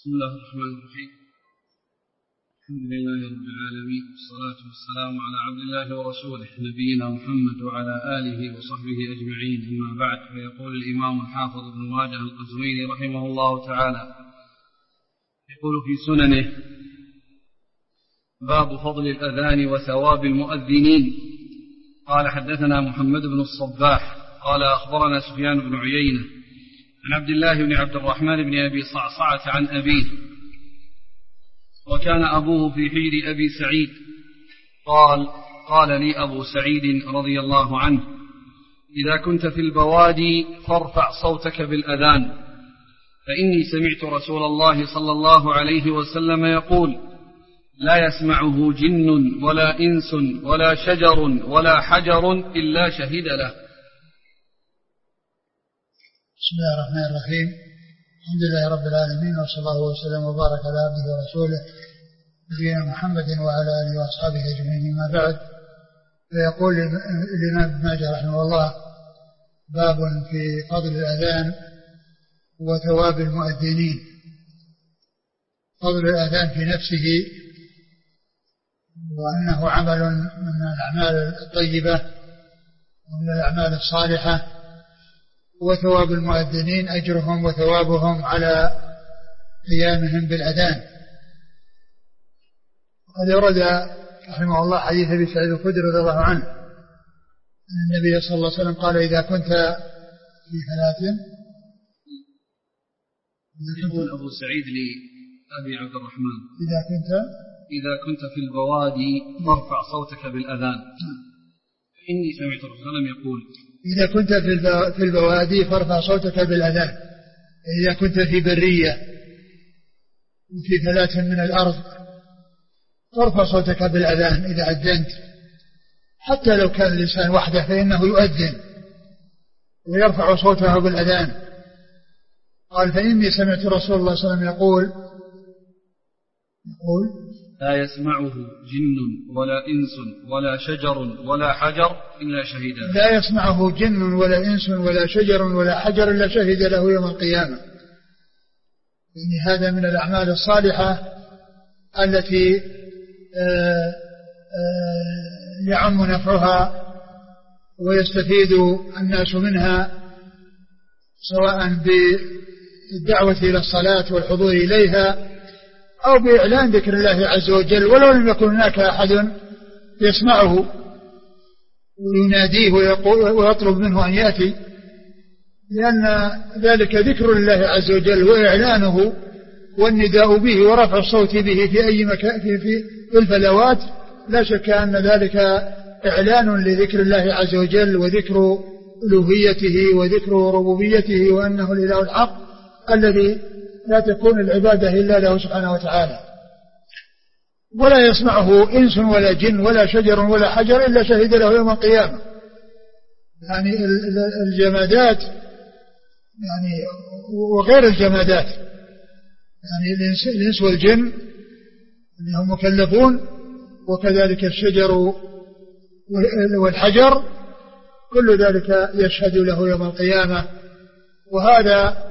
بسم الله الرحمن الرحيم. الحمد لله رب العالمين، والصلاة والسلام على عبد الله ورسوله نبينا محمد وعلى آله وصحبه أجمعين، أما بعد. فيقول الإمام الحافظ ابن ماجه القزويني رحمه الله تعالى يقول في سننه: باب فضل الأذان وثواب المؤذنين. قال: حدثنا محمد بن الصباح قال: أخبرنا سفيان بن عيينة عن عبد الله بن عبد الرحمن بن أبي صعصعة عن أبيه، وكان أبوه في حير أبي سعيد. قال لي أبو سعيد رضي الله عنه: إذا كنت في البوادي فارفع صوتك بالأذان، فإني سمعت رسول الله صلى الله عليه وسلم يقول: لا يسمعه جن ولا إنس ولا شجر ولا حجر إلا شهد له. بسم الله الرحمن الرحيم. الحمد لله رب العالمين، وصلى الله وسلم وبارك على عبده ورسوله نبينا محمد وعلى آله وأصحابه أجمعين، ما بعد. فيقول الإمام ابن ماجه رحمه الله: باب في فضل الأذان وثواب المؤذنين. فضل الأذان في نفسه، وأنه عمل من الأعمال الطيبة ومن الأعمال الصالحة، وثواب المؤذنين أجرهم وثوابهم على قيامهم بالأذان. وقد ورد رحمه الله حديث أبي سعيد الخدري رضي الله عنه أن النبي صلى الله عليه وسلم قال: إذا كنت في ثلاث، يقول أبو سعيد لأبي عبد الرحمن: إذا كنت في البوادي فارفع صوتك بالأذان، إني سمعت الرسول صلى الله عليه وسلم يقول: إذا كنت في البوادي فارفع صوتك بالأذان. إذا كنت في برية وفي ثلاث من الأرض فارفع صوتك بالأذان إذا أذنت، حتى لو كان الإنسان وحده فإنه يؤذن ويرفع صوته بالأذان. قال: فإني سمعت رسول الله صلى الله عليه وسلم يقول: لا يسمعه جن ولا إنس ولا شجر ولا حجر إلا شهد له. لا يسمعه جن ولا إنس ولا شجر ولا حجر إلا شهد له يوم القيامة. يعني هذا من الأعمال الصالحة التي يعم نفعها ويستفيد الناس منها، سواء بالدعوة إلى الصلاة والحضور إليها، أو بإعلان ذكر الله عز وجل، ولو لم يكن هناك أحد يسمعه ويناديه ويطلب منه أن يأتي، لأن ذلك ذكر لله عز وجل وإعلانه والنداء به ورفع الصوت به في أي مكان في الفلوات. لا شك أن ذلك إعلان لذكر الله عز وجل وذكر ألوهيته وذكر ربوبيته، وأنه الإله الحق الذي لا تكون العبادة إلا له سبحانه وتعالى. ولا يسمعه إنس ولا جن ولا شجر ولا حجر إلا شهد له يوم القيامة. يعني الجمادات يعني وغير الجمادات، يعني الإنس والجن هم مكلفون، وكذلك الشجر والحجر كل ذلك يشهد له يوم القيامة. وهذا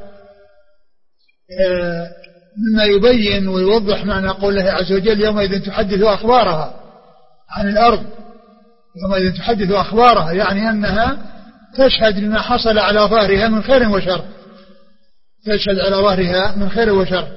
مما يبين ويوضح معنى قول الله عز وجل: يومئذ تحدث أخبارها عن الأرض. يومئذ تحدث أخبارها، يعني أنها تشهد بما حصل على ظهرها من خير وشر، تشهد على ظهرها من خير وشر.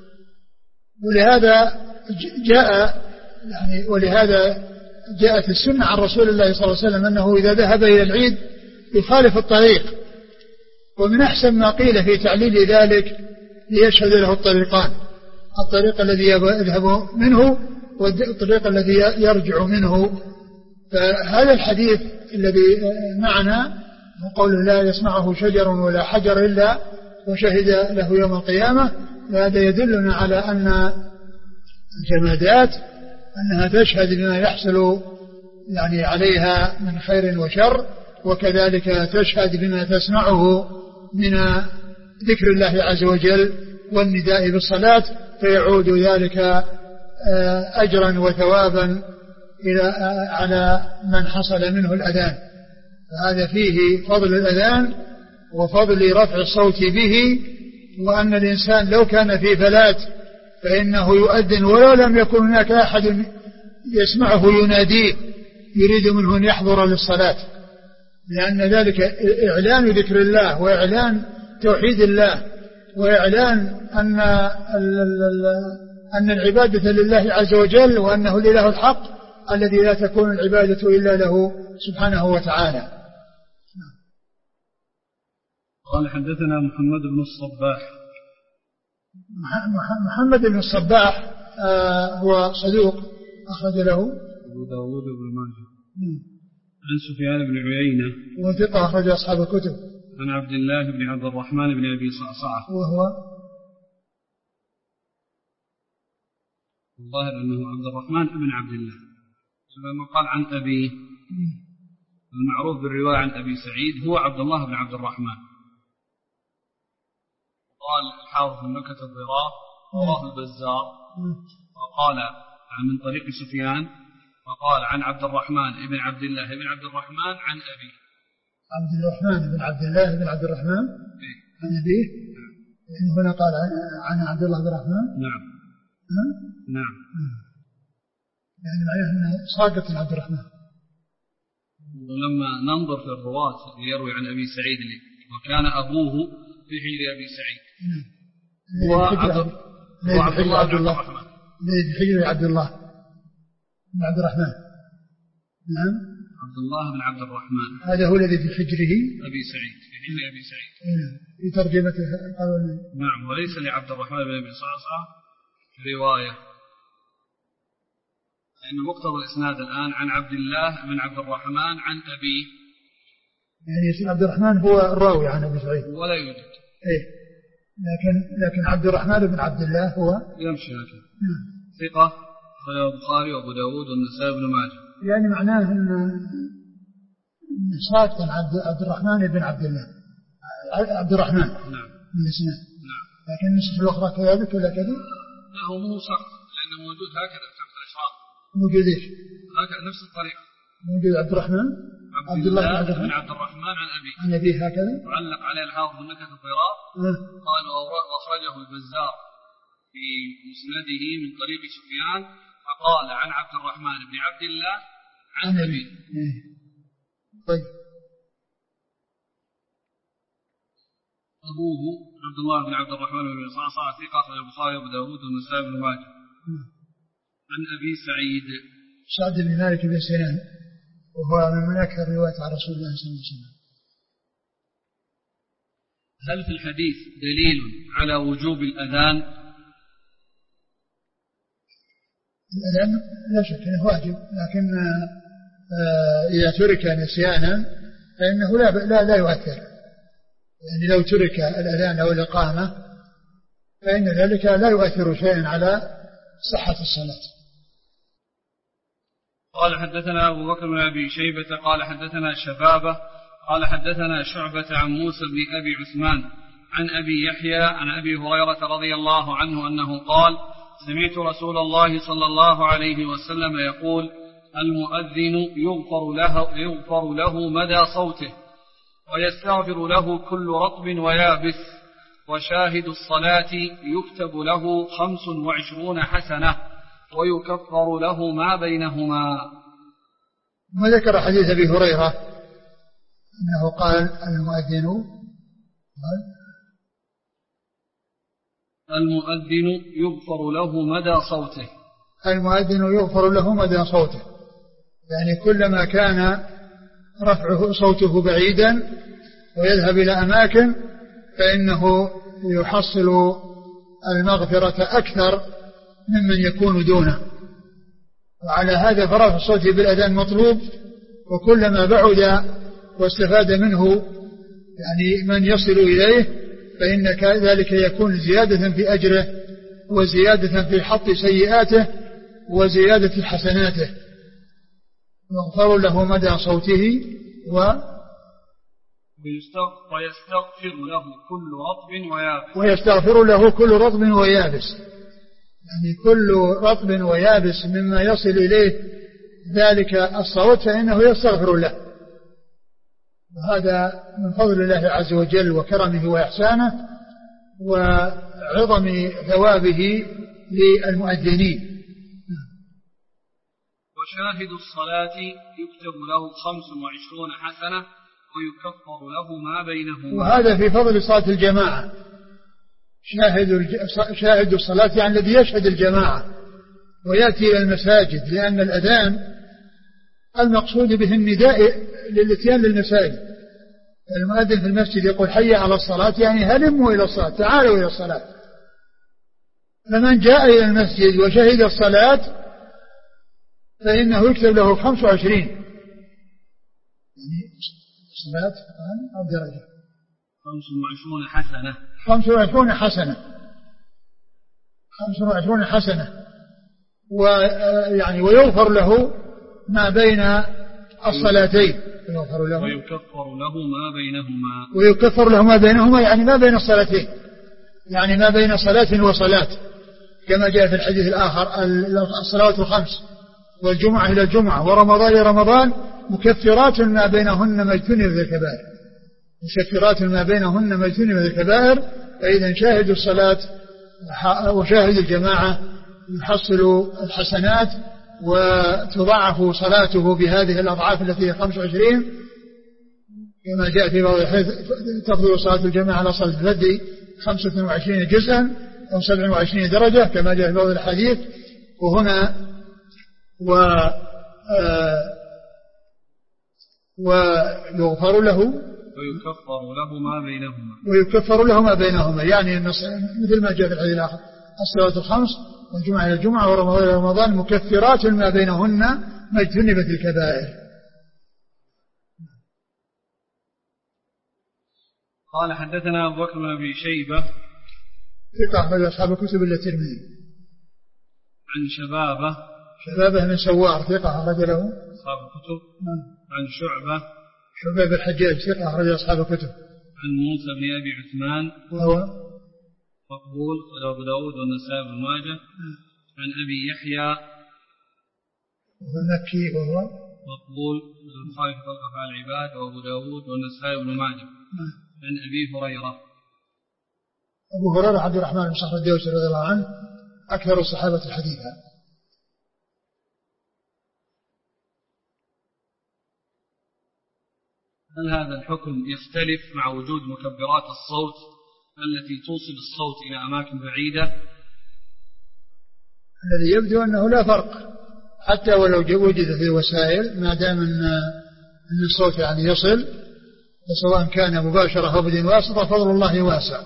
ولهذا جاءت السنة عن رسول الله صلى الله عليه وسلم أنه إذا ذهب إلى العيد يخالف الطريق. ومن أحسن ما قيل في تعليل ذلك ليشهد له الطريقان: الطريق الذي يذهب منه والطريق الذي يرجع منه. فهذا الحديث الذي معنا قول: لا يسمعه شجر ولا حجر إلا وشهد له يوم القيامة، هذا يدلنا على أن الجمادات أنها تشهد بما يحصل يعني عليها من خير وشر، وكذلك تشهد بما تسمعه من ذكر الله عز وجل والنداء بالصلاة، فيعود ذلك أجرا وثوابا على من حصل منه الأذان. فهذا فيه فضل الأذان وفضل رفع الصوت به وأن الإنسان لو كان في فلات فإنه يؤذن ولو لم يكن هناك أحد يسمعه يناديه يريد منه أن يحضر للصلاة، لأن ذلك إعلان ذكر الله وإعلان توحيد الله وإعلان أن العبادة لله عز وجل وأنه الإله الحق الذي لا تكون العبادة إلا له سبحانه وتعالى. قال حدثنا محمد بن الصباح. محمد بن الصباح هو صدوق أخرج له أبو داود بن ماجه. عن سفيان بن عيينة وثقة أخرج أصحاب الكتب. عن عبد الله بن عبد الرحمن بن أبي صعصعة وهو الظاهر أنه عبد الرحمن بن عبد الله، لما قال عن أبي المعروف بالرواية عن أبي سعيد هو عبد الله بن عبد الرحمن. قال الحافظ في نكت الضرار رواه البزار وقال من طريق سفيان وقال عن عبد الرحمن بن عبد الله بن عبد الرحمن عن أبي عبد الرحمن بن عبد الله بن عبد الرحمن عن أبيه. يعني هنا قال عن عبد الله بن الرحمن. نعم نعم. يعني معناه أنه ساقط من عبد الرحمن. ولما ننظر في الرواة يروي عن أبي سعيد وكان أبوه في حجر أبي سعيد هو عبد الله بن الرحمن في حجر عبد الله بن عبد الرحمن. نعم عبد الله بن عبد الرحمن هذا هو الذي في حجره أبي سعيد في حجر أبي سعيد في ترجمته. نعم. وليس لعبد الرحمن بن أبي صعصعة رواية، لأن مقتضى الإسناد الآن عن عبد الله بن عبد الرحمن عن أبي، يعني عبد الرحمن هو الراوي عن أبي سعيد ولا يوجد. إيه لكن عبد الرحمن بن عبد الله هو يمشي هكذا ثقة رواه البخاري وأبو داود والنسائي بن ماجه. يعني معناه أن ساقط عبد الرحمن بن عبد الله عبد الرحمن. نعم من الإسناد. نعم. لكن النسخ الأخرى كذلك ولا كذا؟ لا هو مو سقط لأنه موجود هكذا في تحت الإشراق. موجود إيش؟ هكذا نفس الطريقة. موجود عبد الرحمن عبد الله بن عبد الرحمن عن أبي. عن أبي هكذا. وعلق عليه الحافظ بن نكت الضرار قال وأخرجه البزار في مسنده من طريق سفيان فقال عن عبد الرحمن بن عبد الله عن أبي. طيب. أبوه عبد الله بن عبد الرحمن بن صعصعة ثقة أخرج البخاري وأبو داود والنسائي بن ماجه. عن أبي سعيد سعد بن مالك بن سنان وهو من أكثر رواية عن رسول الله صلى الله عليه وسلم. هل في الحديث دليل على وجوب الأذان؟ الأذان لا شك أنه واجب، لكن إذا ترك نسيانا فإنه لا يؤثر. يعني لو ترك الأذان أو الإقامة فإن ذلك لا يؤثر شيئا على صحة الصلاة. قال حدثنا أبو بكر بن أبي شيبة قال حدثنا شبابة قال حدثنا شعبة عن موسى بن أبي عثمان عن أبي يحيى عن أبي هريرة رضي الله عنه أنه قال سمعت رسول الله صلى الله عليه وسلم يقول المؤذن يغفر له مدى صوته ويستغفر له كل رطب ويابس وشاهد الصلاة يكتب له 25 حسنة ويكفر له ما بينهما. وذكر حديث أبي هريرة أنه قال المؤذن يغفر له مدى صوته. المؤذن يغفر له مدى صوته، يعني كلما كان رفعه صوته بعيدا ويذهب إلى أماكن فإنه يحصل المغفرة أكثر ممن يكون دونه. وعلى هذا فرفع الصوت بالأذان مطلوب، وكلما بعد واستفاد منه يعني من يصل إليه فإن ذلك يكون زيادة في أجره وزيادة في حط سيئاته وزيادة حسناته. يغفر له مدى صوته ويستغفر له كل رطب ويابس، يعني كل رطب ويابس مما يصل إليه ذلك الصوت فإنه يستغفر له. وهذا من فضل الله عز وجل وكرمه وإحسانه، وعظم ثوابه للمؤذنين. وشاهد الصلاة يكتب له 25 حسنة ويكفر له ما بينهما. وهذا في فضل صلاة الجماعة. شاهد الصلاة يعني الذي يشهد الجماعة ويأتي إلى المساجد، لأن الأذان المقصود به النداء للإتيان للمساجد. المؤذن في المسجد يقول حي على الصلاة، يعني هلموا إلى الصلاة، تعالوا إلى الصلاة. فمن جاء إلى المسجد وشهد الصلاة فإنه يكتب له 25 يعني صلاة أو درجة 25 حسنة 25 حسنة 25 حسنة ويعني ويغفر له ما بين الصلاتين ويكفر له ما بينهما يعني ما بين الصلاتين، يعني ما بين صلاة وصلاة، كما جاء في الحديث الآخر الصلوات الخمس والجمعة إلى الجمعة ورمضان إلى رمضان مكفرات ما بينهن ما اجتنبت الكبائر، مكفرات ما بينهن ما اجتنبت الكبائر. فإذا شاهد الصلاة وشاهد الجماعة يحصل الحسنات وتضاعف صلاته بهذه الأضعاف التي هي 25، كما جاء في بعض الحديث تفضل صلاة الجماعة على صلاة الفرد 25 جزءا أو 27 درجة كما جاء في بعض الحديث. وهنا ويغفر له ويكفر له ما بينهما يعني مثل ما جاء في الحديث الآخر الصلوات الخمس والجمعة إلى الجمعة ورمضان إلى رمضان مكفرات ما بينهن ما اجتنبت الكبائر. قال حدثنا أبو بكر بن أبي شيبة ثقة أحمد أصحاب الكتب إلا الترمذي. عن شبابة من سوار ثقة أخرج له أصحاب الكتب. عن شعبة بن الحجاج ثقة أخرج أصحاب الكتب. عن موسى بن أبي عثمان وهو مقبول أبو داود والنسائي بن ماجه. عن أبي يحيى وهو المكي وهو مقبول البخاري في خلق أفعال العباد وأبو داود والنسائي بن ماجه. عن أبي هريرة عبد الرحمن بن صخر الدوسي رضي الله عنه أكثر الصحابة حديثا. هل هذا الحكم يختلف مع وجود مكبرات الصوت التي توصل الصوت إلى أماكن بعيدة؟ الذي يبدو أنه لا فرق حتى ولو وجد في وسائل ما دام أن الصوت يعني يصل، فسواء كان مباشرة أو بدون واسطة فضل الله واسع.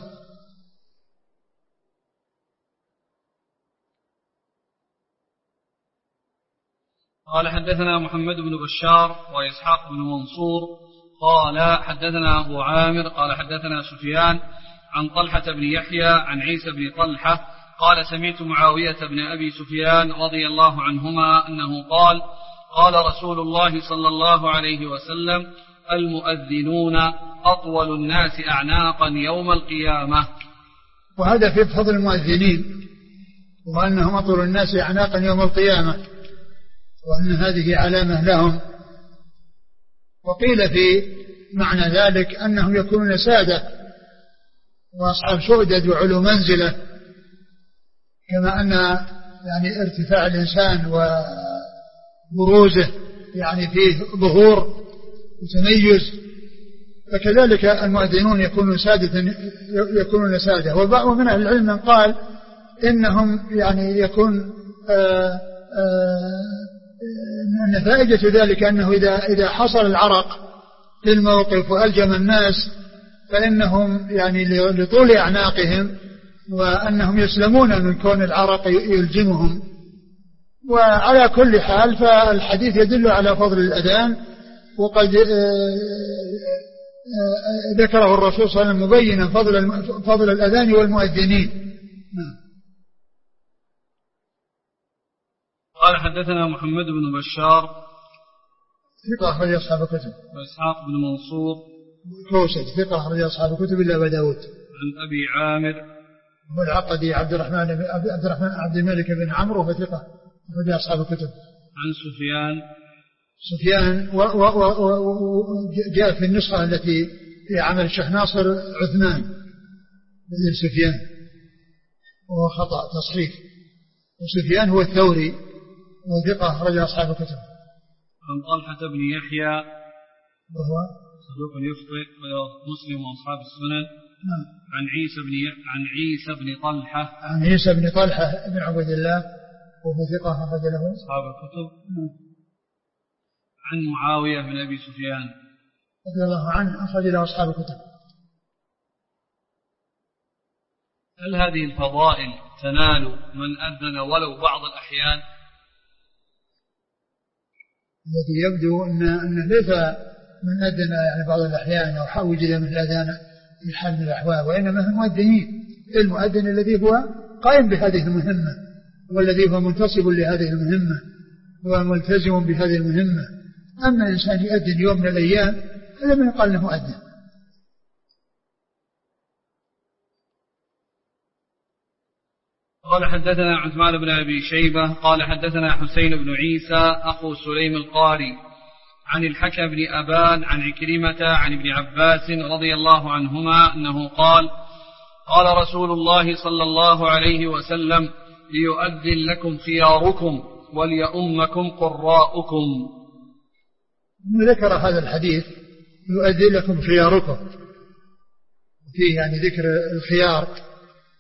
قال حدثنا محمد بن بشار وإسحاق بن منصور قال حدثنا أبو عامر قال حدثنا سفيان عن طلحة بن يحيى عن عيسى بن طلحة قال سمعت معاوية بن أبي سفيان رضي الله عنهما أنه قال قال رسول الله صلى الله عليه وسلم المؤذنون أطول الناس أعناقا يوم القيامة. وهذا في فضل المؤذنين وأنهم أطول الناس أعناقا يوم القيامة وأن هذه علامة لهم. وقيل في معنى ذلك أنهم يكونون سادة وأصحاب سؤدد وعلو منزلة، كما أن يعني ارتفاع الإنسان وبروزه يعني فيه ظهور وتميز، فكذلك المؤذنون يكونون سادة. ومن أهل العلم من قال إنهم يعني يكون نتائج ذلك أنه إذا حصل العرق في الموقف وألجم الناس فإنهم يعني لطول أعناقهم وأنهم يسلمون من كون العرق يلجمهم. وعلى كل حال فالحديث يدل على فضل الأذان، وقد ذكره الرسول صلى الله عليه وسلم مبينا فضل الأذان والمؤذنين. قال حدثنا محمد بن بشار ثقة أخرج أصحاب الكتب. وإسحاق بن منصور كوسج ثقة أخرج أصحاب الكتب إلا أبا داود. عن أبي عامر والعقدي عبد الرحمن عبد الملك بن عمرو وثقة أخرج أصحاب الكتب. عن سفيان جاء في النسخة التي في عمل الشيخ ناصر عثمان، بدل سفيان، وهو خطأ تصحيف، وسفيان هو الثوري وثقة أخرج أصحاب الكتب. عن طلحة بن يحيى وهو صدوق يخطئ مسلم وأصحاب السنن. عن عيسى بن طلحة بن عبد الله وهو ثقة أخرج له أصحاب الكتب. عن معاوية بن أبي سفيان رضي الله عنه أخرج له أصحاب الكتب. هل هذه الفضائل تنال من أذن ولو بعض الأحيان؟ الذي يبدو أنه ليس من أذن يعني بعض الأحيان أو وجد من الأذان في حال من الأحوال، وإنما هم مؤذنين. المؤذن الذي هو قائم بهذه المهمة والذي هو منتصب لهذه المهمة وملتزم بهذه المهمة. أما إنسان يؤذن يوم من الأيام هذا من يقال له مؤذن. قال حدثنا عثمان بن أبي شيبة قال حدثنا حسين بن عيسى أخو سليم القاري عن الحكم بن أبان عن عكرمة عن ابن عباس رضي الله عنهما أنه قال قال رسول الله صلى الله عليه وسلم ليؤذن لكم خياركم وليؤمكم قراؤكم. ذكر هذا الحديث يؤذن لكم خياركم، فيه يعني ذكر الخيار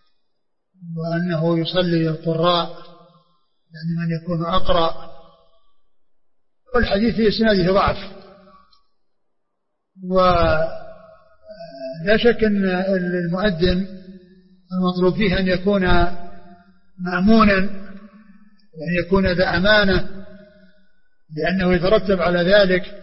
وأنه يصلي للقراء يعني من يكون أقرأ، والحديث في إسناده ضعف، ولا شك أن المؤذن المطلوب فيه أن يكون مأمونا وأن يكون ذا أمانة، لأنه يترتب على ذلك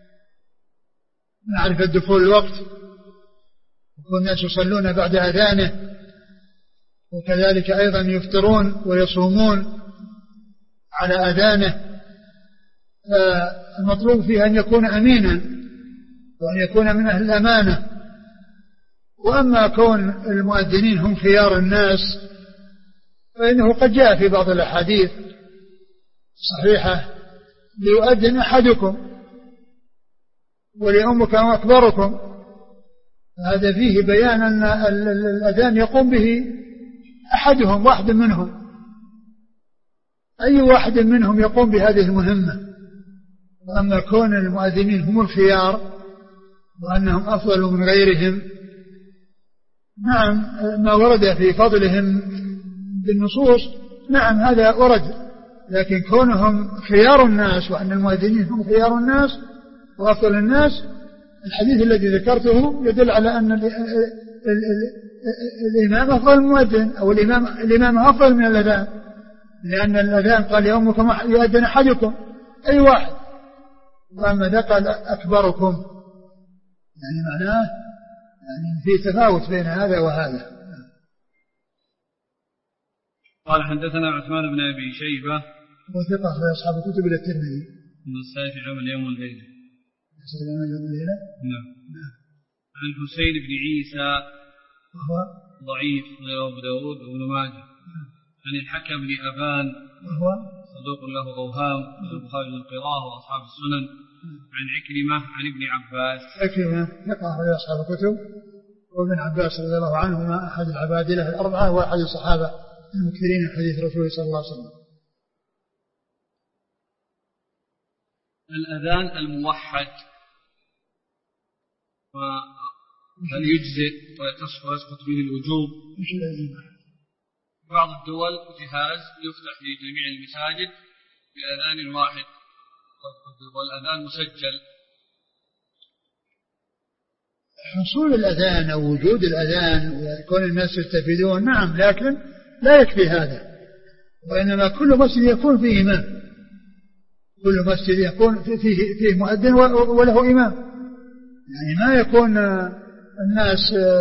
معرفة دخول الوقت، يكون الناس يصلون بعد أذانه، وكذلك أيضا يفطرون ويصومون على أذانه. المطلوب فيه أن يكون أمينا وأن يكون من أهل الأمانة. وأما كون المؤذنين هم خيار الناس فإنه قد جاء في بعض الأحاديث صحيحة ليؤذن أحدكم وليؤمكم أكبركم، هذا فيه بيان أن الأذان يقوم به أحدهم واحد منهم، أي واحد منهم يقوم بهذه المهمة. وأما كون المؤذنين هم الخيار وأنهم أفضل من غيرهم، نعم ما ورد في فضلهم بالنصوص نعم هذا ورد، لكن كونهم خيار الناس وأن المؤذنين هم خيار الناس وأفضل الناس، الحديث الذي ذكرته يدل على أن الإمام أفضل من المؤذن، أو الإمام أفضل من الأذان، لأن الأذان قال يومكم يؤذن أحدكم أي واحد، وأما ذا قال أكبركم، يعني معناه يعني في تفاوت بين هذا وهذا. قال حدثنا عثمان بن أبي شيبة وثقة في أصحاب الكتب إلى الترمذي من السائف عمل يوم والليلة. نعم. عن حسين بن عيسى وهو ضعيف غير أبو داود وابن ماجه. عن الحكم بن أبان وهو صدوق له أوهام البخاري القراءة وأصحاب السنن. عن عكرمة عن ابن عباس. عكرمة ثقة في أصحاب الكتب، وابن عباس رضي الله عنهما أحد العبادلة الأربعة وأحد الصحابة المكثرين من حديث رسول صلى الله عليه وسلم. الأذان الموحد هل يجزئ ويسقط به الوجوب؟ بعض الدول جهاز يفتح في جميع المساجد بأذان واحد والأذان مسجل. حصول الأذان أو وجود الأذان ويكون الناس يستفيدون نعم، لكن لا يكفي هذا، وإنما كل مسجد يكون فيه إمام، كل مسجد يكون فيه مؤذن وله إمام، يعني ما يكون الناس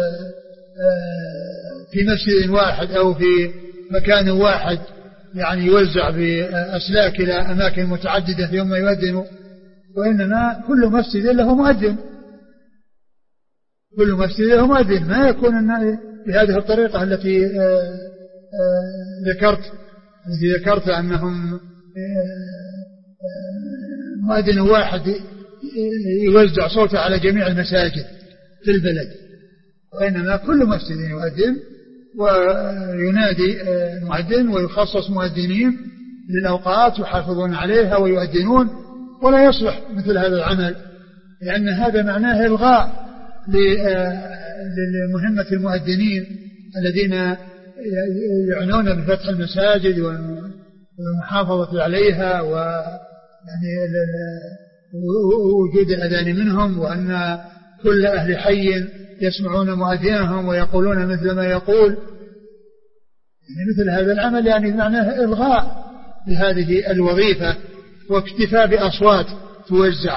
في مسجد واحد أو في مكان واحد يعني يوزع بأسلاك إلى أماكن متعددة ثم يؤذن، وإنما كل مسجد له مؤذن، كل مسجد له مؤذن، ما يكون بهذه الطريقة التي ذكرت أنهم مؤذن واحد يوزع صوته على جميع المساجد في البلد، وإنما كل مسجد يؤذن وينادي المؤذن، ويخصص مؤذنين للأوقات يحافظون عليها ويؤذنون، ولا يصلح مثل هذا العمل، لأن هذا معناه إلغاء لمهمة المؤذنين الذين يعنون بفتح المساجد والمحافظة عليها ووجود الأذان منهم، وأن كل أهل حي يسمعون مؤذنهم ويقولون مثل ما يقول. يعني مثل هذا العمل يعني معناه إلغاء لهذه الوظيفة واكتفاء بأصوات توزع.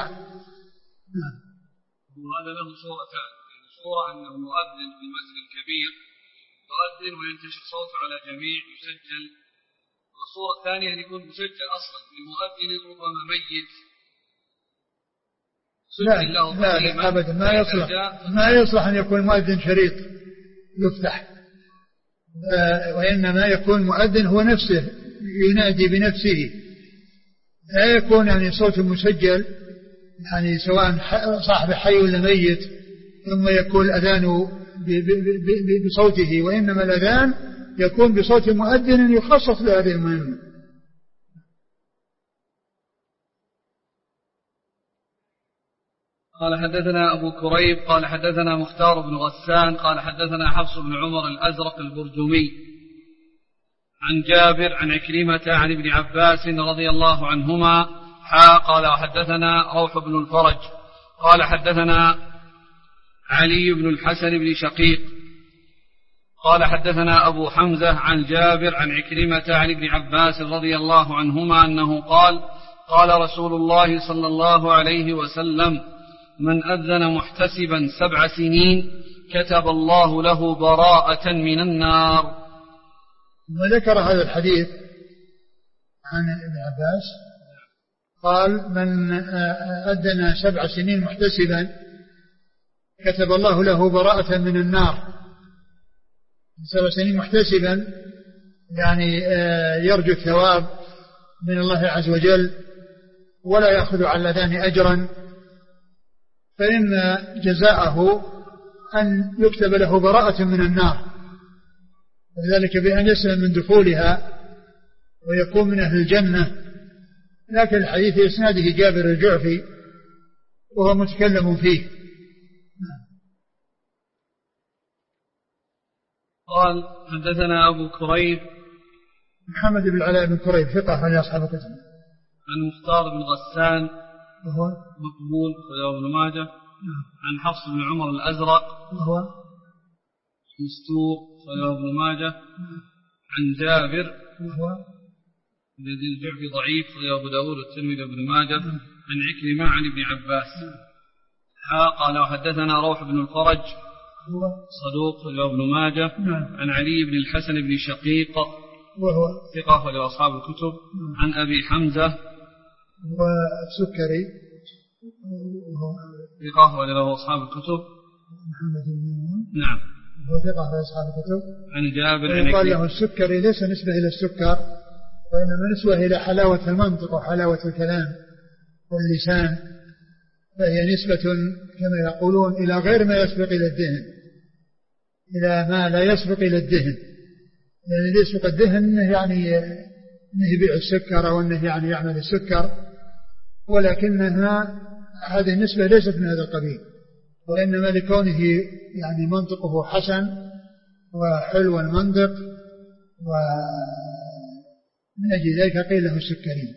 وهذا له صورتان، صورة أنه مؤذن في المسجد الكبير يؤذن وينتشر صوته على جميع يسجل، والصورة الثانية أن يكون مسجل أصلا لمؤذن ربما ميت. لا أبدا ما يصلح أن يكون مؤذن شريط يفتح، وإنما يكون مؤذن هو نفسه ينادي بنفسه، لا يكون يعني صوت مسجل يعني سواء صاحب حي ولا ميت ثم يكون الأذان بصوته، وإنما الأذان يكون بصوت مؤذن يخصص لهذه المهمة. قال حدثنا أبو كريب قال حدثنا مختار بن غسان قال حدثنا حفص بن عمر الأزرق البرجمي عن جابر عن عكرمة عن ابن عباس رضي الله عنهما قال حدثنا روح بن الفرج قال حدثنا علي بن الحسن بن شقيق قال حدثنا أبو حمزة عن جابر عن عكرمة عن ابن عباس رضي الله عنهما أنه قال قال رسول الله صلى الله عليه وسلم من أذن محتسبا 7 سنين كتب الله له براءة من النار. وذكر هذا الحديث عن ابن عباس قال من أذن 7 سنين محتسبا كتب الله له براءة من النار. 7 سنين محتسبا يعني يرجو الثواب من الله عز وجل ولا يأخذ على الأذان أجرا، فإن جزاءه أن يكتب له براءة من النار، وذلك بأن يسلم من دخولها ويكون من أهل الجنة. لكن الحديث إسناده جابر الجعفي وهو متكلم فيه. قال حدثنا أبو كريب محمد بن العلاء بن كريب ثقة عن أصحاب الكتب. عن مختار بن غسان وهو مقبول رواه ابن ماجه. عن حفص بن عمر الأزرق وهو مستور رواه ابن ماجه. عن جابر وهو الذي الجعفي ضعيف رواه أبو داود والترمذي وابن ماجه. عن عكرمة عن ابن عباس. قال حدثنا روح بن الفرج صدوق رواه ابن ماجه. عن علي بن الحسن بن شقيق وهو ثقة رواه أصحاب الكتب. عن أبي حمزة والسكري ثقة رواه أصحاب الكتب. محمد بن نعم وهو ثقة رواه أصحاب الكتب. عن جابر قال له السكري ليس نسبة إلى السكر، وإنما نسبة إلى حلاوة المنطق وحلاوة الكلام واللسان، فهي نسبة كما يقولون إلى غير ما يسبق إلى الدهن، إلى ما لا يسبق إلى الدهن. يعني يسبق الدهن يعني أنه يبيع السكر أو أنه يعني يعمل السكر، ولكنها هذه النسبة ليست من هذا القبيل، وإنما لكونه يعني منطقه حسن وحلو المنطق، ومن أجل ذلك قيل له السكري.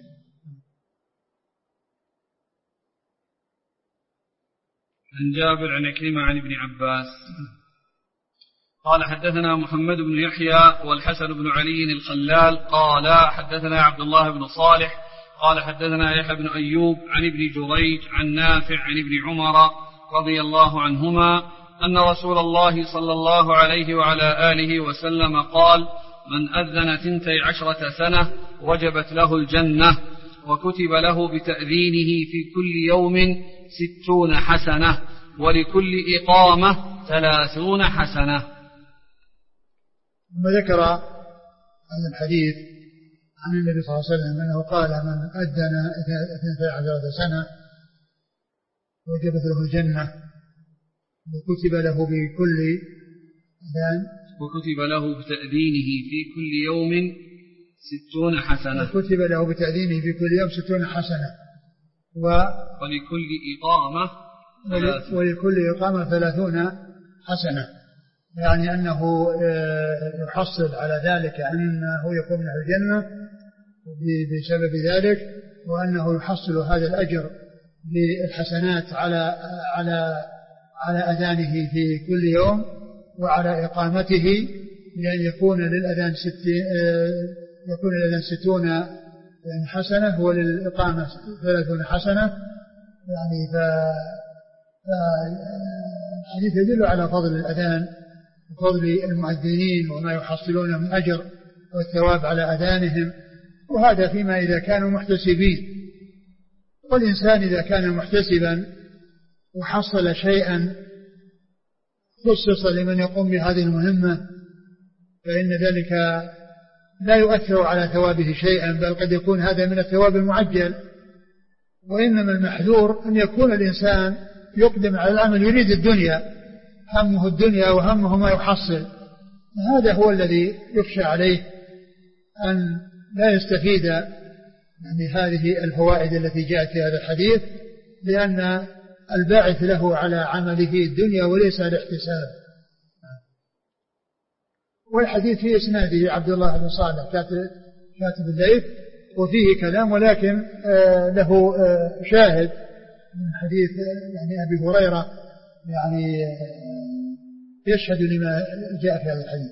عن جابر عن عكرمة عن ابن عباس قال حدثنا محمد بن يحيى والحسن بن علي الخلال قال حدثنا عبد الله بن صالح قال حدثنا يحيى بن أيوب عن ابن جريج عن نافع عن ابن عمر رضي الله عنهما أن رسول الله صلى الله عليه وعلى آله وسلم قال من أذن 12 سنة وجبت له الجنة وكتب له بتأذينه في كل يوم 60 حسنة ولكل إقامة 30 حسنة. ثم ذكر هذا الحديث عن النبي صلى الله عليه وسلم أنه قال من أذن 12 سنة وجبت له الجنة وكتب له بكل أذان وكتب له بتأذينه في كل يوم 60 حسنة. وكتب له بتأذينه في كل يوم 60 حسنة. ولكل إقامة 30 حسنة. يعني أنه يحصل على ذلك أنه يكون له الجنة بسبب ذلك، وأنه يحصل هذا الأجر بالحسنات على أذانه في كل يوم وعلى إقامته، لأن يكون للأذان 60 حسنة وللإقامة 30 حسنة. يعني فالحديث يدل على فضل الأذان وفضل المؤذنين وما يحصلون من أجر والثواب على أذانهم، وهذا فيما إذا كانوا محتسبين. والإنسان إذا كان محتسبا وحصل شيئا خصص لمن يقوم بهذه المهمة، فإن ذلك لا يؤثر على ثوابه شيئا، بل قد يكون هذا من الثواب المعجل. وإنما المحذور أن يكون الإنسان يقدم على العمل يريد الدنيا، همه الدنيا وهمه ما يحصل. هذا هو الذي يخشى عليه أن لا يستفيد من هذه الفوائد التي جاءت في هذا الحديث، لأن الباعث له على عمله الدنيا وليس الاحتساب. والحديث في إسناده عبد الله بن صالح كاتب الليث، وفيه كلام، ولكن له شاهد من حديث يعني أبي هريرة يعني يشهد لما جاء في هذا الحديث.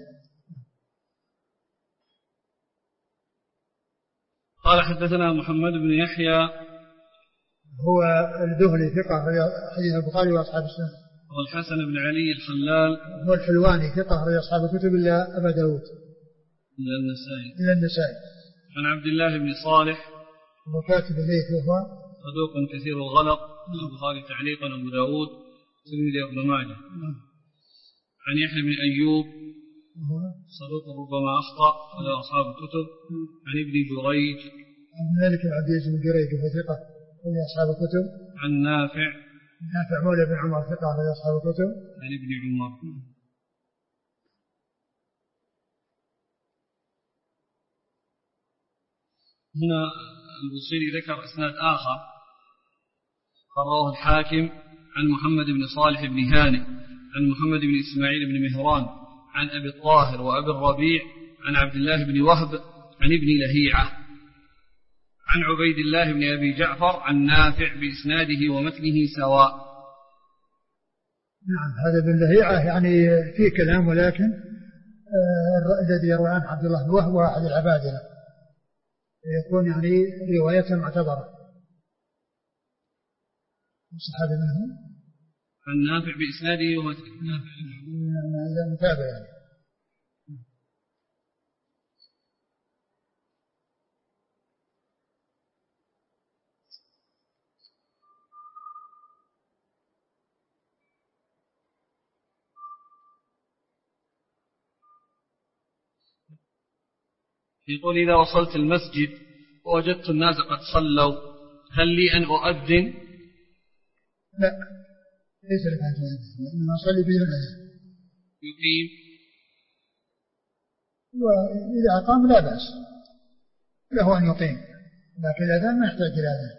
قال حدثنا محمد بن يحيى هو الذهلي ثقة حديث البخاري وأصحاب السنة. والحسن بن علي الخلال هو الحلواني ثقة حديث أصحاب الكتب إلا أبا داود إلا النسائي. عن عبد الله بن صالح هو كاتب الليث وهو صدوق كثير الغلط، البخاري تعليقا أبو داود الترمذي ابن ماجه. عن يحيى بن أيوب صدوق ربما أخطأ ولا أصحاب الكتب. عن ابن جريج عن مالك بن عبد العزيز بن جريج وهو ثقة ولا أصحاب الكتب. عن نافع مولى بن عمر ثقة ولا أصحاب الكتب. عن ابن عمر. هنا البوصيري ذكر إسناد آخر رواه الحاكم عن محمد بن صالح بن هانئ عن محمد بن إسماعيل بن مهران عن أبي الطاهر وأبي الربيع عن عبد الله بن وهب عن ابن لهيعة عن عبيد الله بن أبي جعفر عن نافع بإسناده ومتنه سواء. نعم، هذا ابن لهيعة يعني فيه كلام، ولكن الذي يروي عن عبد الله بن وهب أحد العبادلة يكون يعني رواية معتبرة. الصحابي منهم عن نافع بإسناده ومتنه متابع يعني. يقول إذا وصلت المسجد ووجدت الناس قد صلوا هل لي أن أؤذن؟ لا، ليس لك أن تؤذن، وإنما أصلي بدون أذان. يقيم، وإذا أقام لا بأس له أن يقيم، لكن الأذان ما يحتاج إلى أذان.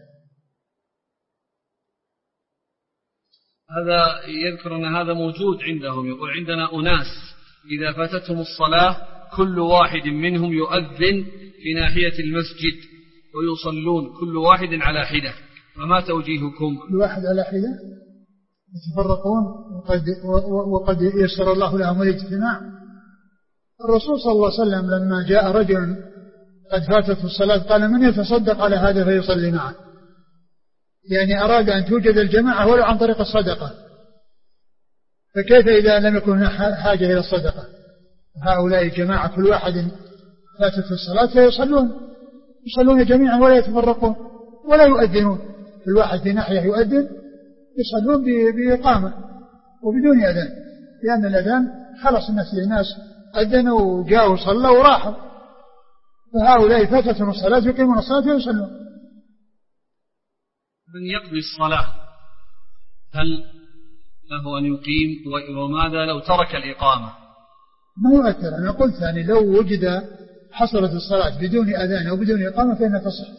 هذا يذكر أن هذا موجود عندهم. يقول عندنا أناس إذا فاتتهم الصلاة كل واحد منهم يؤذن في ناحية المسجد ويصلون كل واحد على حدة، فما توجيهكم؟ كل واحد على حدة يتفرقون، وقد يسر الله لهم الاجتماع. الرسول صلى الله عليه وسلم لما جاء رجل قد فاتته الصلاة قال من يتصدق على هذا فيصلي معه، يعني أراد أن توجد الجماعة ولو عن طريق الصدقة، فكيف إذا لم يكن حاجة إلى الصدقة؟ هؤلاء الجماعة كل واحد فاتت الصلاة فيصلون جميعا ولا يتفرقون ولا يؤذنون، كل واحد في ناحية يؤذن، يصلون بإقامة وبدون أذان، لأن الأذان خلص الناس أذنوا وجاءوا وصلوا وراحوا، فهؤلاء فاتتهم الصلاة يقيمون الصلاة ويصلون. من يقضي الصلاة هل له أن يقيم، وماذا لو ترك الإقامة؟ ما يؤثر. أنا قلت يعني لو وجد حصلت الصلاة بدون أذان أو بدون إقامة فإنها تصح.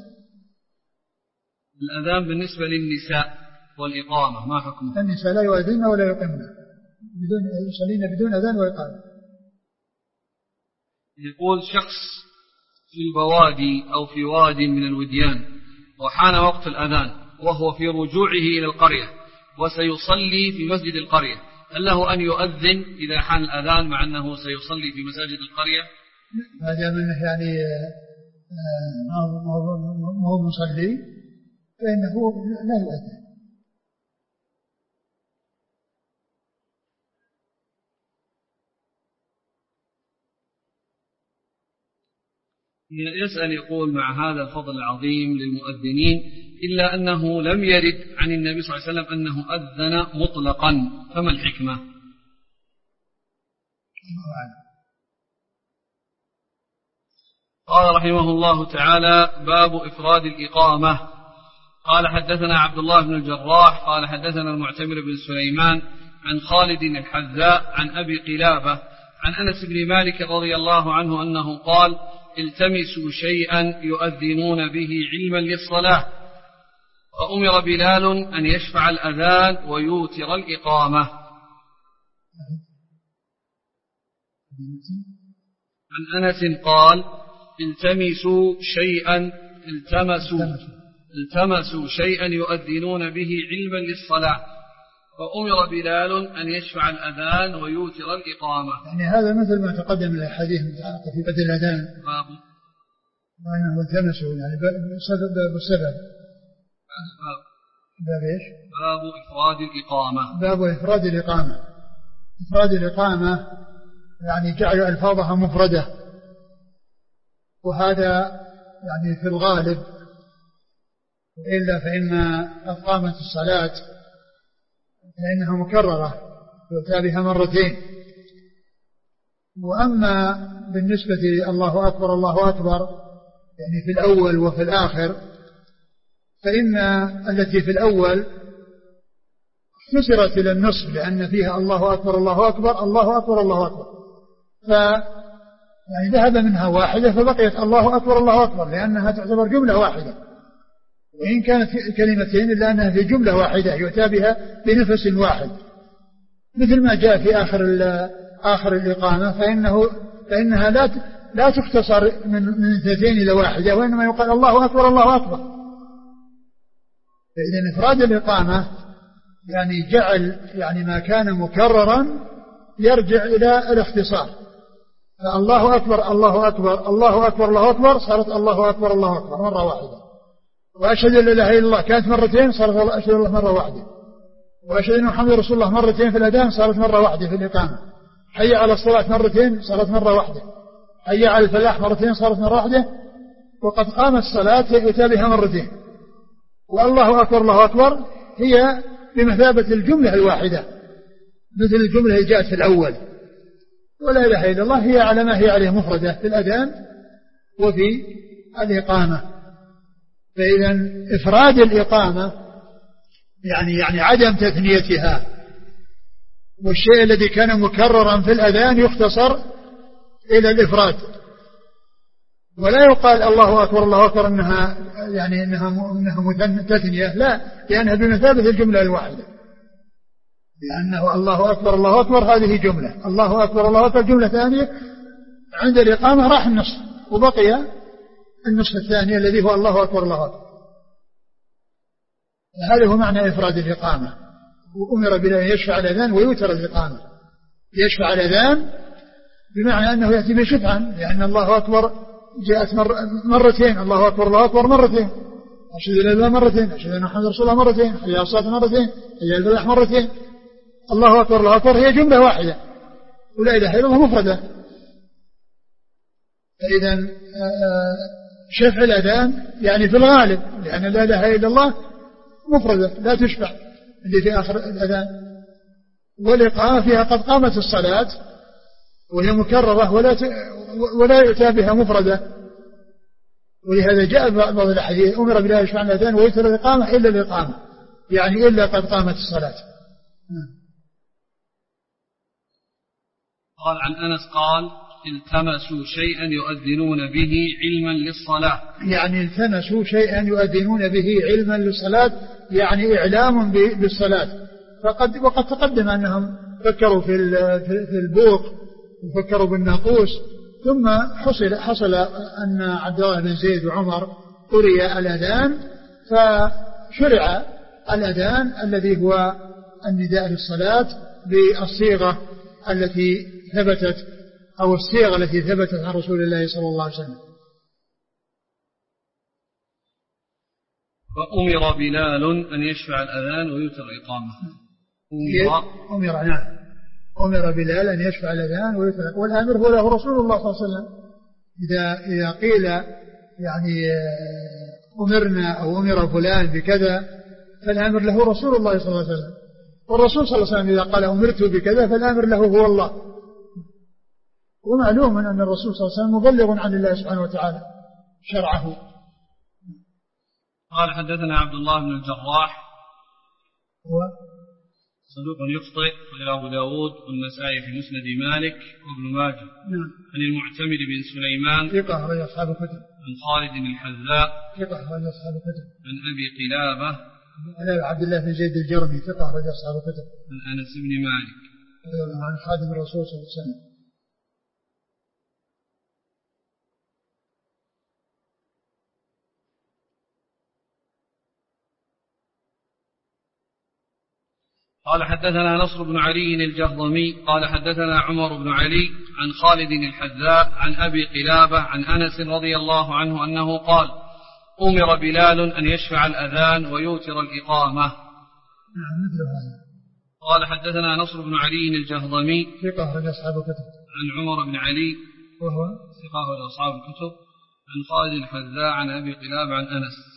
الأذان بالنسبة للنساء والإقامة ما حكمه؟ النساء لا يؤذن ولا يقيمن، يصلين بدون أذان وإقامة. يقول شخص في البوادي أو في واد من الوديان وحان وقت الأذان وهو في رجوعه إلى القرية وسيصلي في مسجد القرية، هل له أن يؤذن إذا حان الأذان مع أنه سيصلي في مساجد القرية؟ ما دام أنه يعني ما هو مصلي فإنه لا يؤذن. يسأل يقول مع هذا الفضل العظيم للمؤذنين إلا أنه لم يرد عن النبي صلى الله عليه وسلم أنه أذن مطلقا، فما الحكمة؟ قال رحمه الله تعالى: باب إفراد الإقامة. قال حدثنا عبد الله بن الجراح قال حدثنا المعتمر بن سليمان عن خالد الحذاء عن أبي قلابة عن أنس بن مالك رضي الله عنه أنه قال: التمسوا شيئا يؤذنون به علما للصلاة، فأمر بلال أن يشفع الأذان ويوتر الإقامة. عن أنس قال: التمسوا شيئا يؤذنون به علما للصلاة، فأمر بلال أن يشفع الأذان ويوتر الإقامة. يعني هذا مثل ما تقدم الحديث المتعلق في بدء الأذان، باب التمسوا يعني باب السبب. باب ايش؟ باب إفراد الإقامة. باب إفراد الإقامة. إفراد الإقامة يعني جعل ألفاظها مفردة، وهذا يعني في الغالب، إلا فإن أقامت الصلاة فإنها مكررة يؤتى بها مرتين. وأما بالنسبة الله أكبر الله أكبر يعني في الأول وفي الآخر، فإن التي في الأول كسرت إلى النصف لأن فيها الله أكبر الله أكبر الله أكبر الله أكبر، يعني ذهب منها واحدة فبقيت الله أكبر الله أكبر لأنها تعتبر جملة واحدة، وإن كانت كلمتين إلا أنها في جملة واحدة يؤتى بها بنفس واحد، مثل ما جاء في آخر الإقامة فإنها لا تختصر من اثنتين إلى واحدة، وإنما يقال الله أكبر الله أكبر. فإذا إفراد الإقامة يعني جعل يعني ما كان مكررا يرجع إلى الاختصار، فالله أكبر الله أكبر الله أكبر الله أكبر صارت الله أكبر الله أكبر مرة واحدة، وأشهد أن لا إله إلا الله كانت مرتين صارت أشهد الله مرة واحدة، وأشهد أن محمد رسول الله مرتين في الأذان صارت مرة واحدة في الإقامة، حي على الصلاة مرتين صارت مرة واحدة، حي على الفلاح مرتين صارت مرة واحدة، وقد قامت الصلاة يؤتى بها مرتين. والله أكبر الله أكبر هي بمثابة الجملة الواحدة مثل الجملة اللي جاءت في الأول، ولا إله إلا الله هي على ما هي عليه مفردة في الأذان وفي الإقامة. فإذا إفراد الإقامة يعني عدم تثنيتها، والشيء الذي كان مكررا في الأذان يختصر إلى الإفراد، ولا يقال الله أكبر الله أكبر إنها تثنية، لا، لأنها بمثابة الجملة الواحدة، لأنه الله أكبر الله أكبر هذه جملة، الله أكبر الله أكبر جملة ثانية، عند الإقامة راح النصف وبقي النصف الثاني الذي هو الله أكبر الله أكبر. هذا هو معنى إفراد الإقامة. وأمر بأن يشفع الأذان ويوتر الإقامة. يشفع الأذان بمعنى أنه يأتي بشفعا، لأن الله أكبر جاءت مرتين، الله أكبر الله أكبر مرتين، أشهد أن لا إله إلا الله مرتين، أشهد أن محمدا رسول الله مرتين، حي على الصلاة مرتين، حي على الفلاح مرتين. الله أكبر الله أكبر هي جملة واحدة، ولا إله إلا الله مفردة. فإذا شفع الأذان يعني في الغالب، لأن لا إله إلا الله مفردة لا تشفع اللي في آخر الأذان، والإقامة فيها قد قامت الصلاة وهي مكررة ولا يؤتى بها مفردة، ولهذا جاء بعض الأحاديث أمر بلا يشفع الأذان ويتر الإقامة إلا الإقامة، يعني إلا قد قامت الصلاة. قال عن أنس قال التمسوا شيئا يؤذنون به علما للصلاة. يعني التمسوا شيئا يؤذنون به علما للصلاة، يعني إعلام بالصلاة. وقد تقدم أنهم فكروا في البوق وفكروا بالناقوس، ثم حصل أن عبد الله بن زيد وعمر قرئ الأذان، فشرع الأذان الذي هو النداء للصلاة بالصيغة التي ثبتت أو الصيغة التي ثبتت عن رسول الله صلى الله عليه وسلم. وأمر بلال أن يشفع الأذان ويوتر إقامة. أمر بلال أن يشفع الأذان ويوتر، والآمر هو له رسول الله صلى الله عليه وسلم. إذا قيل يعني أمرنا أو أمر فلان بكذا فالآمر له رسول الله صلى الله عليه وسلم، والرسول صلى الله عليه وسلم إذا قال أمرت بكذا فالآمر له هو الله. ومعلوم أن الرسول صلى الله عليه وسلم مبلغ عن الله سبحانه وتعالى شرعه. قال حدثنا عبد الله بن الجراح هو صدوق يخطئ، وإلى أبو داود والنسائي في مسند مالك وابن ماجه. عن المعتمر بن سليمان ثقة أخرج أصحاب الكتب. عن خالد الحذاء ثقة أخرج أصحاب الكتب. عن أبي قلابة عبد الله بن زيد الجرمي ثقة أخرج أصحاب الكتب. عن أنس بن مالك عن خادم الرسول صلى الله عليه وسلم. قال حدثنا نصر بن علي الجهضمي قال حدثنا عمر بن علي عن خالد الحذاء عن أبي قلابة عن أنس رضي الله عنه أنه قال أمر بلال أن يشفع الأذان ويوتر الإقامة. مثل هذا. قال حدثنا نصر بن علي الجهضمي ثقة أخرج أصحاب الكتب. عن عمر بن علي وهو ثقة أخرج أصحاب الكتب. عن خالد الحذاء عن أبي قلابة عن أنس.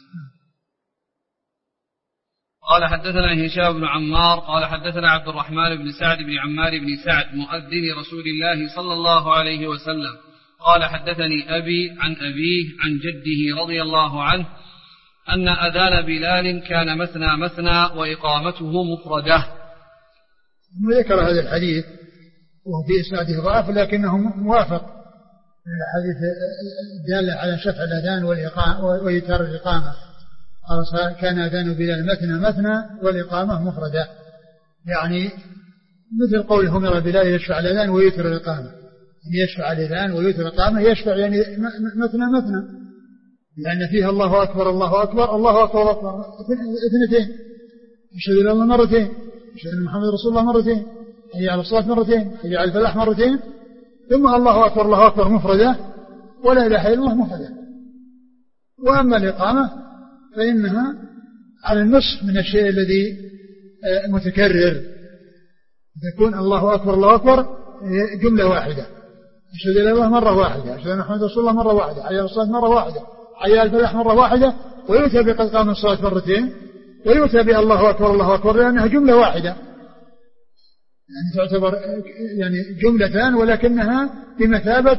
قال حدثنا هشام بن عمار قال حدثنا عبد الرحمن بن سعد بن عمار بن سعد مؤذن رسول الله صلى الله عليه وسلم قال حدثني أبي عن أبيه عن جده رضي الله عنه أن أذان بلال كان مثنى مثنى وإقامته مفردة. ذكر هذا الحديث وفي إسناده ضعف لكنه موافق الحديث دال على شفع الأذان وإيتار الإقامة. كان أذان بلال مثنى مثنى والإقامة مفردة، يعني مثل قوله أمر بلال يشفع الأذان ويوتر الإقامة، يشفع الأذان ويوتر الإقامة، يشفع يعني مثنى مثنى، لأن فيها الله أكبر الله أكبر الله أكبر أكبر اثنتين، أشهد أن الله مرتين، أشهد أن محمد رسول الله مرتين، حي على الصلاة مرتين، حي على الفلاح مرتين، ثم الله أكبر مفردة ولا إله إلا الله مفردة. وأما الإقامة فإنها على النصف من الشيء الذي متكرر، تكون الله أكبر جملة واحدة، أشهد أن الله مرة واحدة، أشهد أن محمد رسول الله مرة واحدة، حي على الصلاة مرة واحدة، حي على الفلاح مرة واحدة، ويؤتى بقد قام الصلاة مرتين، ويؤتى بالله أكبر لأنها جملة واحدة، يعني تعتبر يعني جملتان ولكنها بمثابة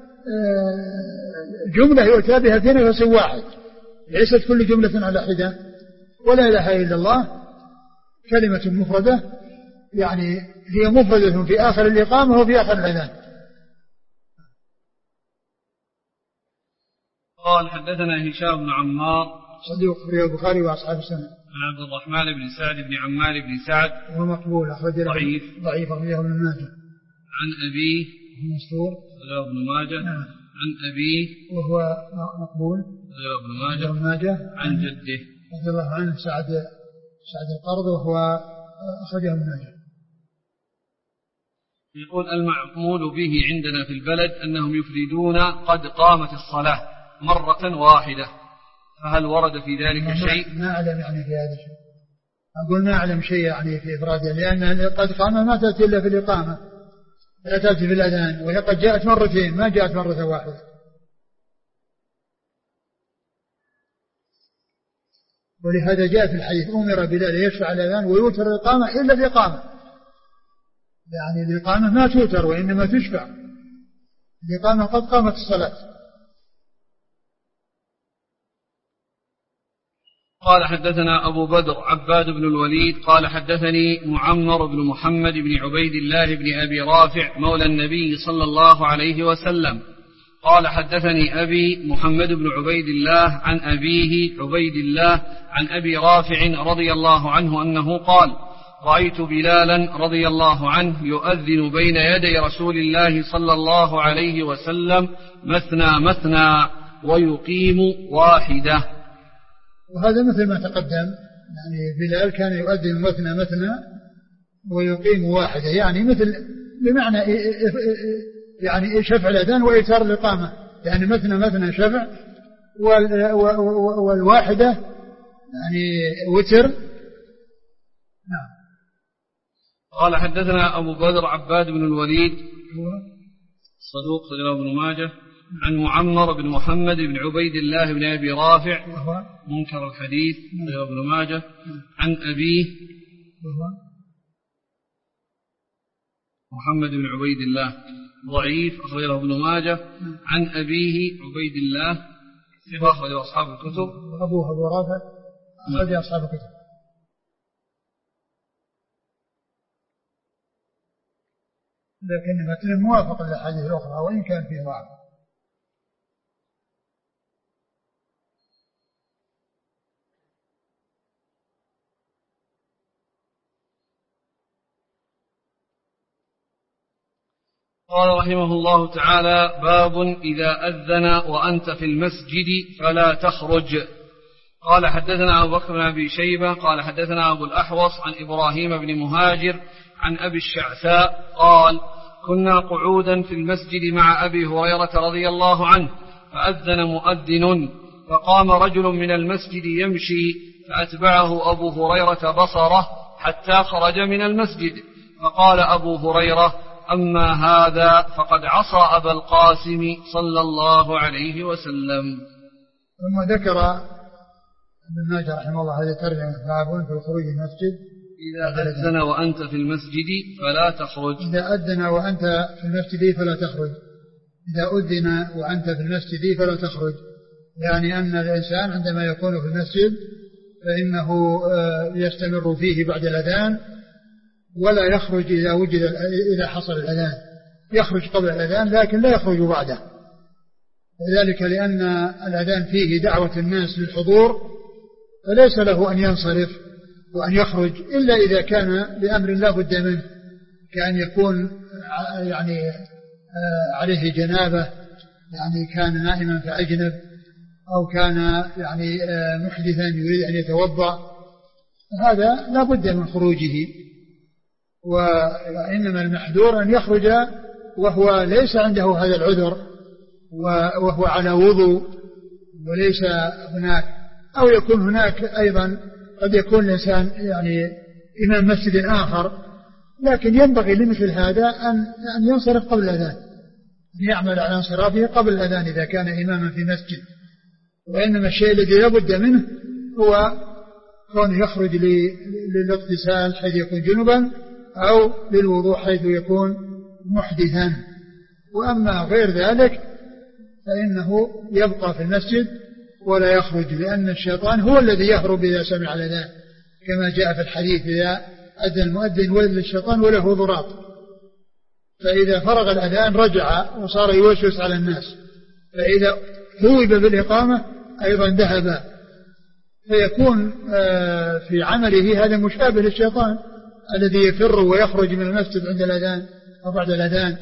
جملة يؤتى بها في نفس واحد، ليست كل جملة على حدة. ولا إله إلا الله كلمة مفردة، يعني هي مفردة في آخر الإقامة وفي آخر الأذان. قال حدثنا هشام بن عمار صديق في البخاري وأصحاب السنة. عن عبد الرحمن بن سعد بن عمار بن سعد وهو مقبول ضعيف أخرجه ابن ماجه. عن أبيه مستور أخرجه ابن ماجه. عن أبيه وهو مقبول أخرجه ابن ماجه. عن جده رضي الله عنه سعد القرض وهو أخرجه ابن ماجه. يقول المعمول به عندنا في البلد أنهم يفردون قد قامت الصلاة مرة واحدة، فهل ورد في ذلك شيء؟ ما أعلم يعني في هذا الشيء، أقول ما أعلم شيء يعني في إفراده، لأن قد قام ما تأتي إلا في الإقامة، لا تأتي في الأذان، وهي قد جاءت مرتين ما جاءت مرة واحدة. ولهذا جاء في الحديث أمر بلال يشفع الأذان ويوتر الإقامة إلا الإقامة، يعني الإقامة ما توتر وإنما تشفع، الإقامة قد قامت الصلاة. قال حدثنا أبو بدر عباد بن الوليد قال حدثني معمر بن محمد بن عبيد الله بن أبي رافع مولى النبي صلى الله عليه وسلم قال حدثني أبي محمد بن عبيد الله عن أبيه عبيد الله عن أبي رافع رضي الله عنه أنه قال رأيت بلالا رضي الله عنه يؤذن بين يدي رسول الله صلى الله عليه وسلم مثنى مثنى ويقيم واحدة. وهذا مثل ما تقدم، يعني بلال كان يؤذن مثنى مثنى ويقيم واحدة، يعني مثل بمعنى يعني شفع الأذان وإيتار الإقامة، يعني مثنى مثنى شفع والواحدة يعني وتر. نعم. قال حدثنا أبو بدر عباد بن الوليد صدوق رواه ابن ماجه عن معمر بن محمد بن عبيد الله بن أبي رافع منكر الحديث رواه ابن ماجه عن أبيه محمد بن عبيد الله ضعيف أخرجه ابن ماجه عن أبيه عبيد الله ثقة أخرجه أصحاب الكتب أبوه أبو رافع أخرجه أصحاب الكتب. لكن مثل موافق للأحاديث الأخرى وإن كان فيه ضعف. قال رحمه الله تعالى باب إذا أذن وأنت في المسجد فلا تخرج. قال حدثنا أبو بكر بن أبي شيبة قال حدثنا أبو الأحوص عن إبراهيم بن مهاجر عن أبي الشعثاء قال كنا قعودا في المسجد مع أبي هريرة رضي الله عنه فأذن مؤذن فقام رجل من المسجد يمشي فأتبعه أبو هريرة بصره حتى خرج من المسجد فقال أبو هريرة أما هذا فقد عصى أبا القاسم صلى الله عليه وسلم. ثم ذكر ابن ماجه رحمه الله هذه ترجمة باب في الخروج من المسجد إذا أذن وأنت في المسجد فلا تخرج. إذا أذن وأنت في المسجد فلا تخرج. إذا أذن وأنت في المسجد فلا تخرج، يعني أن الإنسان عندما يكون في المسجد فإنه يستمر فيه بعد الأذان ولا يخرج إذا حصل الأذان، يخرج قبل الأذان لكن لا يخرج بعده، وذلك لأن الأذان فيه دعوة الناس للحضور فليس له أن ينصرف وأن يخرج إلا إذا كان بأمر لا بد منه، كأن يكون يعني عليه جنابة، يعني كان نائما فأجنب، أو كان يعني محدثا يريد أن يتوضأ، هذا لا بد من خروجه. وإنما المحذور أن يخرج وهو ليس عنده هذا العذر وهو على وضوء وليس هناك، أو يكون هناك أيضا قد يكون الإنسان يعني إمام مسجد آخر، لكن ينبغي لمثل هذا أن ينصرف قبل الأذان، أن يعمل على انصرافه قبل الأذان إذا كان إماما في مسجد. وإنما الشيء الذي لا بد منه هو كونه يخرج للاغتسال حيث يكون جنبا أو للوضوء حيث يكون محدثا. وأما غير ذلك فإنه يبقى في المسجد ولا يخرج، لأن الشيطان هو الذي يهرب إذا سمع الأذان، كما جاء في الحديث إذا أذن المؤذن ولد الشيطان وله ضراط، فإذا فرغ الأذان رجع وصار يوسوس على الناس، فإذا ثوب بالإقامة أيضا ذهب، فيكون في عمله هذا مشابه للشيطان الذي يفر ويخرج من المسجد عند الأذان أو بعد الأذان.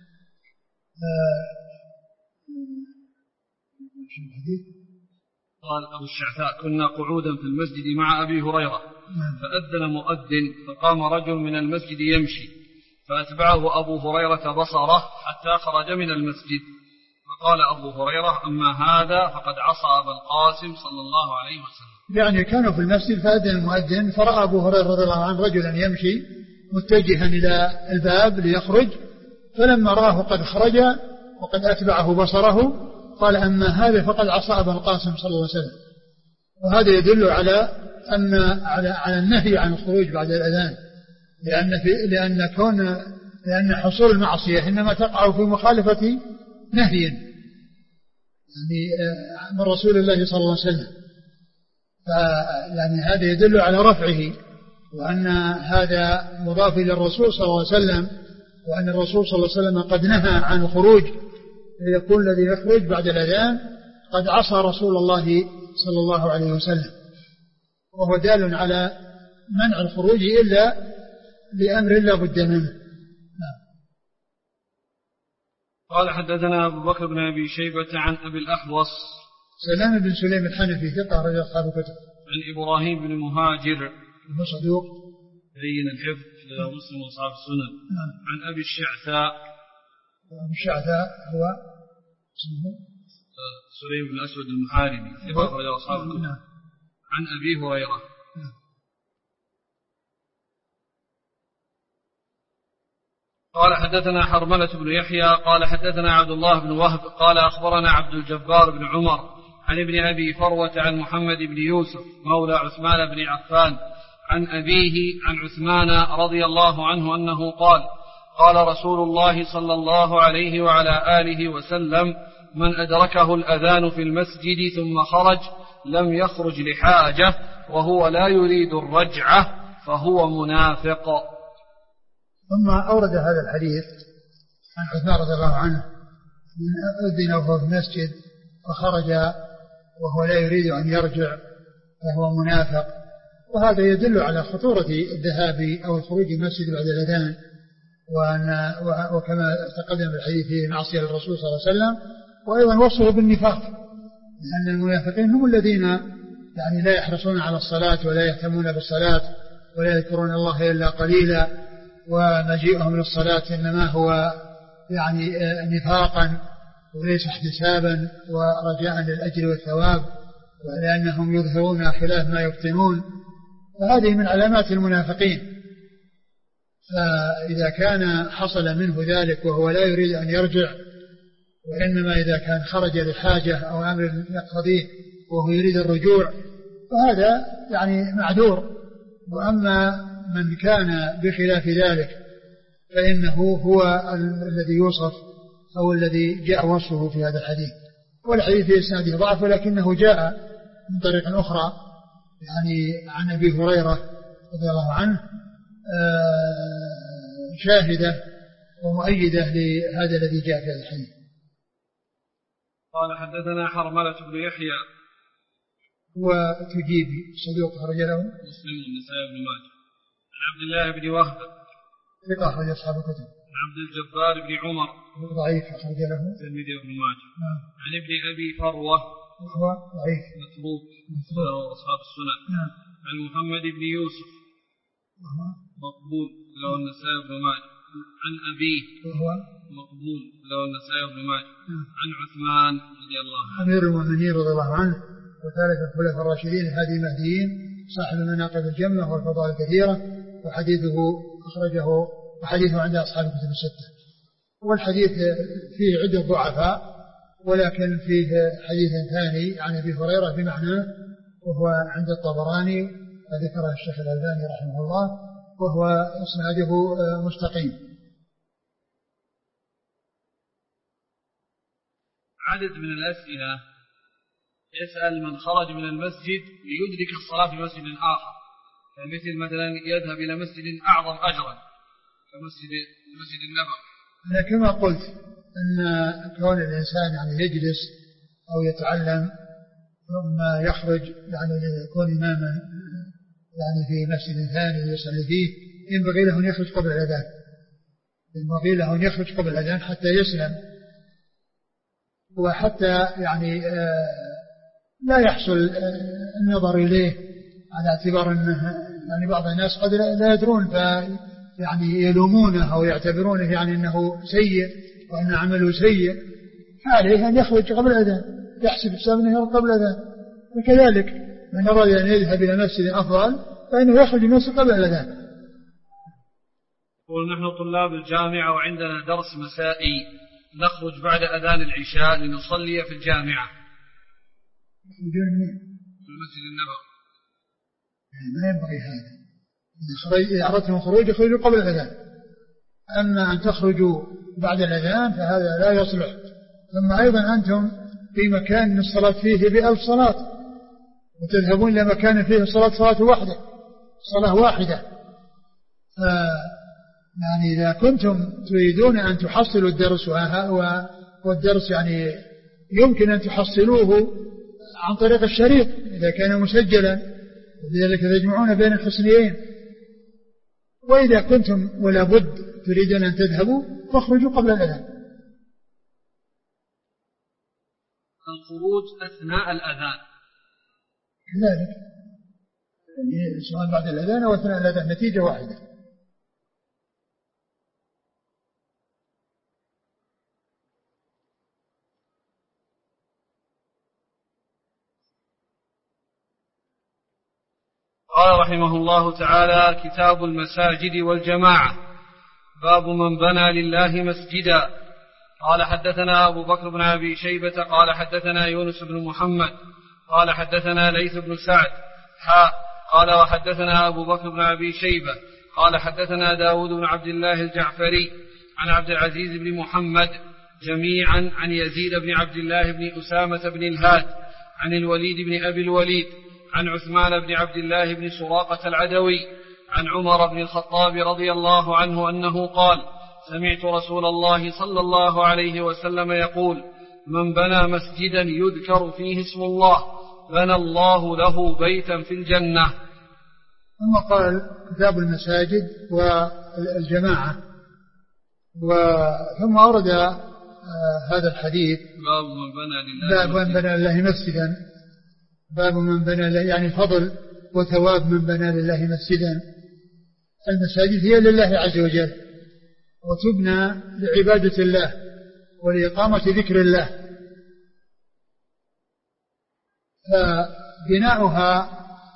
قال أبو الشعثاء كنا قعودا في المسجد مع أبي هريرة فأذن مؤذن فقام رجل من المسجد يمشي فأتبعه أبو هريرة بصره حتى خرج من المسجد فقال أبو هريرة أما هذا فقد عصى أبا القاسم صلى الله عليه وسلم. يعني كانوا في المسجد فأذن المؤذن فرأى أبو هريرة رضي الله عنه رجلا يمشي متجها إلى الباب ليخرج، فلما رآه قد خرج وقد أتبعه بصره قال أما هذا فقد عصى أبا القاسم صلى الله عليه وسلم. وهذا يدل على أن على النهي عن الخروج بعد الأذان، لأن حصول المعصية إنما تقع في مخالفة نهي يعني من رسول الله صلى الله عليه وسلم. يعني هذا يدل على رفعه، وأن هذا مضاف إلى الرسول صلى الله عليه وسلم، وأن الرسول صلى الله عليه وسلم قد نهى عن الخروج، فيكون الذي يخرج بعد الأذان قد عصى رسول الله صلى الله عليه وسلم، وهو دال على منع الخروج إلا بأمر لا بد منه. قال حدثنا أبو بكر بن أبي شيبة عن أبي الأحوص سلام بن سليم الحنفي ثقة رجل أصحاب الكتب. عن إبراهيم بن مهاجر وهو صدوق بين الحفظ لمسلم وأصحاب السنن. عن أبي الشعثاء. أبي الشعثاء هو اسمه سليم بن الأسود المحاربي ثقة رجل أصحاب الكتب. عن أبي هريرة. قال حدثنا حرملة بن يحيى قال حدثنا عبد الله بن وهب قال أخبرنا عبد الجبار بن عمر عن ابن أبي فروة عن محمد بن يوسف مولى عثمان بن عفان عن أبيه عن عثمان رضي الله عنه أنه قال قال رسول الله صلى الله عليه وعلى آله وسلم من أدركه الأذان في المسجد ثم خرج لم يخرج لحاجة وهو لا يريد الرجعة فهو منافق. ثم أورد هذا الحديث عن عثمان رضي الله عنه من أذن وهو في المسجد وخرج وهو لا يريد أن يرجع فهو منافق، وهذا يدل على خطورة الذهاب أو الخروج من المسجد بعد الأذان، وكما تقدم الحديث في معصية الرسول صلى الله عليه وسلم، وأيضا وصفه بالنفاق، لأن المنافقين هم الذين يعني لا يحرصون على الصلاة ولا يهتمون بالصلاة ولا يذكرون الله إلا قليلا، ومجيئهم للصلاة إنما هو يعني نفاقا وليس احتسابا ورجاء للأجر والثواب، ولأنهم يظهرون خلاف ما يبطنون، فهذه من علامات المنافقين. فإذا كان حصل منه ذلك وهو لا يريد أن يرجع، وإنما إذا كان خرج لحاجة أو أمر يقتضيه وهو يريد الرجوع فهذا يعني معذور. وأما من كان بخلاف ذلك فإنه هو الذي يوصف أو الذي جاء وصفه في هذا الحديث. والحديث في إسناده ضعف، ولكنه جاء من طريق أخرى يعني عن أبي هريرة رضي الله عنه شاهدة ومؤيدة لهذا الذي جاء في هذا الحديث. قال حدثنا حرملة بن يحيى وتجيبي صدوق خرج له مسلم والنسائي بن ماجه. عن عبد الله بن وهب ثقة أخرج أصحاب الكتب. عن عبد الجبار بن عمر ضعيف أخرج له الترمذي وابن ماجه. عن ابن أبي فروة وهو ضعيف متروك له أصحاب السنن. عن محمد بن يوسف وهو مقبول له النسائي بن ماجه. عن أبيه وهو مقبول له النسائي بن ماجه. عن عثمان رضي الله عنه أمير المؤمنين رضي الله عنه وثالث الخلفاء الراشدين الهادي المهديين صاحب المناقب الجمة والفضائل الكثيرة، وحديثه أخرجه وحديثه عند أصحاب الكتب الستة. والحديث فيه عدة ضعفاء، ولكن فيه حديث ثاني عن أبي هريرة بمعناه وهو عند الطبراني وذكره الشيخ الألباني رحمه الله، وهو إسناده مستقيم. عدد من الأسئلة يسأل من خرج من المسجد ليدرك الصلاة في مسجد آخر، فمثل مثلا يذهب إلى مسجد أعظم أجرا كمسجد النبوي. أنا كما قلت أن كون الإنسان يعني يجلس أو يتعلم ثم يخرج يعني ليكون إماما يعني في مسجد ثاني يصلي فيه، ينبغي له أن يخرج قبل الأذان، ينبغي له أن يخرج قبل الأذان حتى يسلم، وحتى يعني لا يحصل النظر إليه على اعتبار أنه يعني بعض الناس قد لا يدرون يعني يلومونه أو يعتبرونه يعني أنه سيء وأن عمله سيء، فعليه أن يخرج قبل الأذان، يحسب حساب أنه قبل الأذان. وكذلك من أراد أن يذهب إلى مسجد أفضل فإنه يخرج من المسجد قبل الأذان. يقول نحن طلاب الجامعة وعندنا درس مسائي، نخرج بعد أذان العشاء لنصلي في الجامعة. في المسجد النبوي. ما ينبغي هذا. إذا أردتم الخروج يخرجوا قبل الأذان، أما أن تخرجوا بعد الأذان فهذا لا يصلح. ثم أيضا أنتم في مكان الصلاة فيه ب1000 صلاة، وتذهبون إلى مكان فيه صلاة واحدة، صلاة واحدة. يعني إذا كنتم تريدون أن تحصلوا الدرس والدرس يعني يمكن أن تحصلوه عن طريق الشريط إذا كان مسجلا، وبذلك تجمعون بين الحسنيين. وإذا كنتم ولا بد تريدون أن تذهبوا فاخرجوا قبل الأذان. الخروج أثناء الأذان كذلك، سواء بعد الأذان أو أثناء الأذان نتيجة واحدة. قال رحمه الله تعالى: كتاب المساجد والجماعة. باب من بنى لله مسجدا. قال حدثنا أبو بكر بن أبي شيبة قال حدثنا يونس بن محمد قال حدثنا ليث بن سعد قال وحدثنا أبو بكر بن أبي شيبة قال حدثنا داود بن عبد الله الجعفري عن عبد العزيز بن محمد جميعا عن يزيد بن عبد الله بن أسامة بن الهاد عن الوليد بن أبي الوليد عن عثمان بن عبد الله بن سراقة العدوي عن عمر بن الخطاب رضي الله عنه أنه قال: سمعت رسول الله صلى الله عليه وسلم يقول: من بنى مسجدا يذكر فيه اسم الله بنى الله له بيتا في الجنة. ثم قال: كتاب المساجد والجماعة. ثم أورد هذا الحديث باب من بنى لله مسجدا. باب من بنى لله يعني فضل وثواب من بنى لله مسجدا. المساجد هي لله عز وجل، وتبنى لعبادة الله ولإقامة ذكر الله، فبناؤها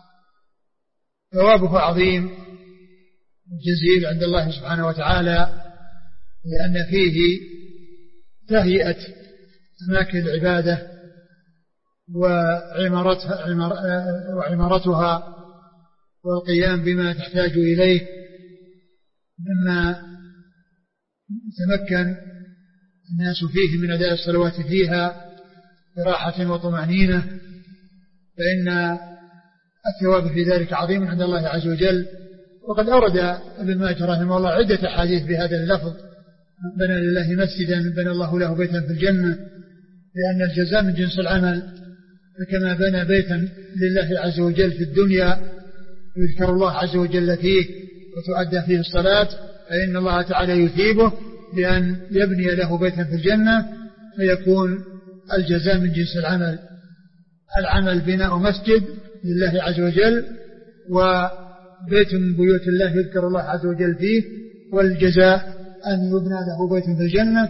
ثوابه عظيم جزيل عند الله سبحانه وتعالى، لأن فيه تهيئة أماكن العبادة وعمارتها والقيام بما تحتاج إليه مما يتمكن الناس فيه من أداء الصلوات فيها براحة وطمأنينة، فإن الثواب في ذلك عظيم عند الله عز وجل. وقد أورد ابن ماجه رحمه الله عدة أحاديث بهذا اللفظ: بنى لله مسجدا بنى الله له بيتا في الجنة، لأن الجزاء من جنس العمل، فكما بنى بيتا لله عز وجل في الدنيا يذكر الله عز وجل فيه وتؤدى فيه الصلاة، فإن الله تعالى يثيبه بأن يبني له بيتا في الجنة، فيكون الجزاء من جنس العمل. العمل بناء مسجد لله عز وجل وبيت من بيوت الله يذكر الله عز وجل فيه، والجزاء أن يبنى له بيت في الجنة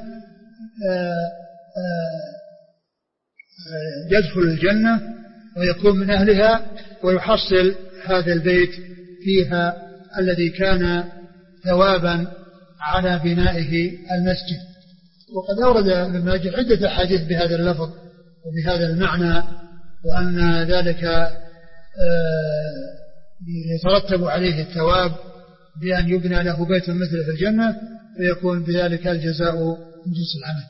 يدخل الجنة ويكون من أهلها ويحصل هذا البيت فيها الذي كان ثوابا على بنائه المسجد. وقد أورد ابن ماجه عدة أحاديث بهذا اللفظ وبهذا المعنى، وأن ذلك يترتب عليه الثواب بأن يبنى له بيت مثله في الجنة، فيكون بذلك الجزاء من جنس العمل.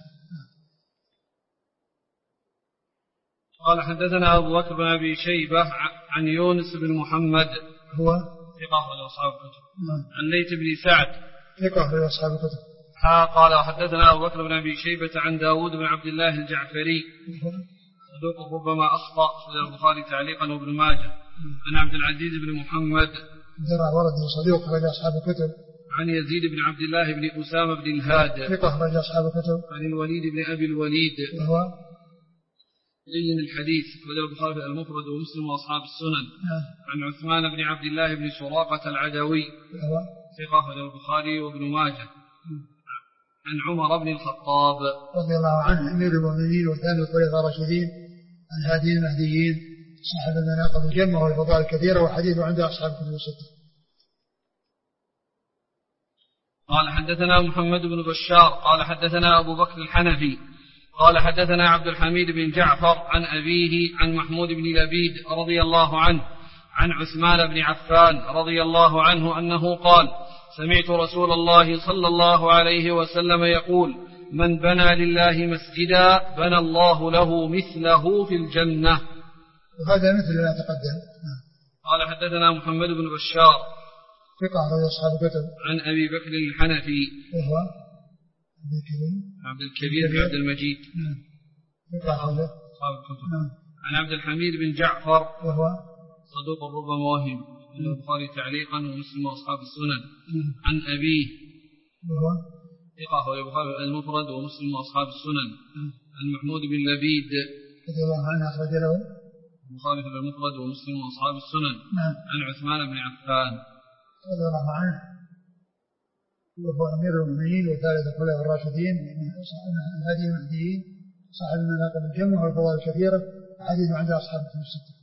قال حدثنا أبو بكر بن أبي شيبة عن يونس بن محمد هو ثقة أخرج أصحاب الكتب عن ليث بن سعد ثقة أخرج أصحاب الكتب. قال حدثنا أبو بكر بن أبي شيبة عن داود بن عبد الله الجعفري صدوق ربما أخطأ في البخاري تعليقا وابن ماجه عن عبد العزيز بن محمد ورد صدوق أخرج أصحاب الكتب عن يزيد بن عبد الله بن أسامة بن الهاد ثقة أخرج أصحاب الكتب عن الوليد بن أبي الوليد وهو لين الحديث أخرج البخاري المفرد ومسلم وأصحاب السنن عن عثمان بن عبد الله بن سراقة العدوي ثقة أخرج البخاري وابن ماجه عن عمر بن الخطاب رضي الله عنه أمير المؤمنين وثاني الخلفاء الراشدين الهاديين المهديين صاحب المناقب الجمة والفضائل الكثيرة، وحديثه عند أصحاب الكتب الستة. قال حدثنا محمد بن بشار قال حدثنا أبو بكر الحنفي قال حدثنا عبد الحميد بن جعفر عن أبيه عن محمود بن لبيد رضي الله عنه عن عثمان بن عفان رضي الله عنه أنه قال: سمعت رسول الله صلى الله عليه وسلم يقول: من بنى لله مسجدا بنى الله له مثله في الجنة. وهذا مثل ما تقدم. قال حدثنا محمد بن بشار ثقة أخرج أصحاب الكتب. عن أبي بكر الحنفي وهو عبد الكبير بن عبد المجيد ثقة أخرج أصحاب الكتب. عن عبد الحميد بن جعفر وهو صدوق ربما وهم، البخاري تعليقا ومسلم وأصحاب السنن. عن أبيه وهو ثقة أخرج البخاري المفرد ومسلم وأصحاب السنن. عن محمود بن لبيد رضي الله عنه أخرج له البخاري المفرد ومسلم وأصحاب السنن. عن عثمان بن عفان رضي الله عنه وهو أمير المؤمنين وثالث الخلفاء الراشدين من هدي المهديين صاحب المناقب الجمة والفضائل الكثيرة، حديث عند أصحاب الكتب الستة.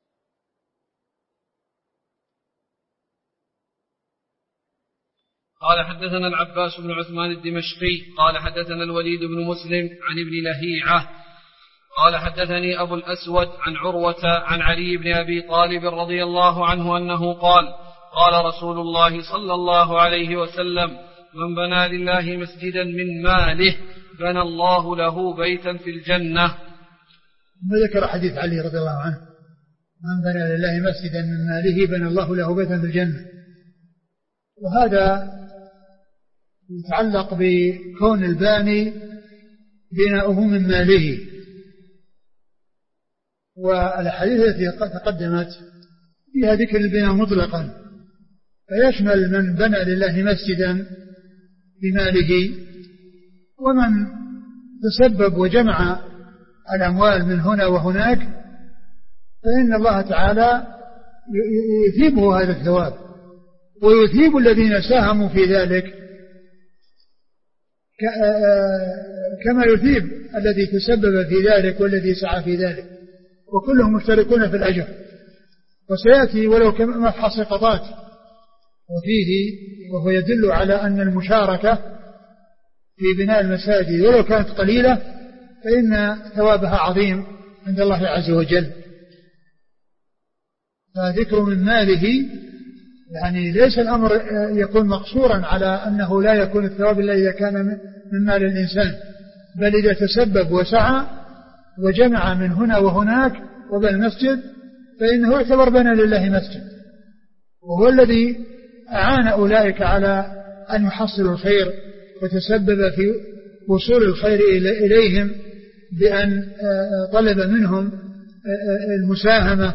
قال حدثنا العباس بن عثمان الدمشقي قال حدثنا الوليد بن مسلم عن ابن لهيعة قال حدثني أبو الأسود عن عروة عن علي بن أبي طالب رضي الله عنه أنه قال قال رسول الله صلى الله عليه وسلم من بنى لله مسجدا من ماله بنى الله له بيتا في الجنة. وذكر حديث علي رضي الله عنه من بنى لله مسجدا من ماله بنى الله له بيتا في الجنة، وهذا يتعلق بكون الباني بناؤه من ماله. والحديث التي تقدمت فيها ذكر البناء مطلقا، فيشمل من بنى لله مسجدا بماله، ومن تسبب وجمع الأموال من هنا وهناك فإن الله تعالى يثيبه هذا الثواب، ويثيب الذين ساهموا في ذلك كما يثيب الذي تسبب في ذلك والذي سعى في ذلك، وكلهم مشتركون في الأجر. وسيأتي ولو كمفحص قطات وفيه، وهو يدل على أن المشاركة في بناء المساجد ولو كانت قليلة فإن ثوابها عظيم عند الله عز وجل. فذكر من ماله يعني ليس الأمر يكون مقصورا على أنه لا يكون الثواب إلا إذا كان من مال الإنسان، بل إذا تسبب وسعى وجمع من هنا وهناك وبنى المسجد فإنه يعتبر بنى لله مسجد، وهو الذي أعان أولئك على أن يحصلوا الخير وتسبب في وصول الخير إليهم بأن طلب منهم المساهمة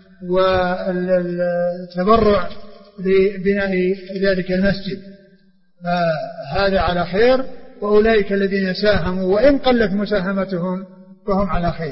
والتبرع لبناء ذلك المسجد، فهذا على خير، وأولئك الذين ساهموا وإن قلت مساهمتهم فهم على خير.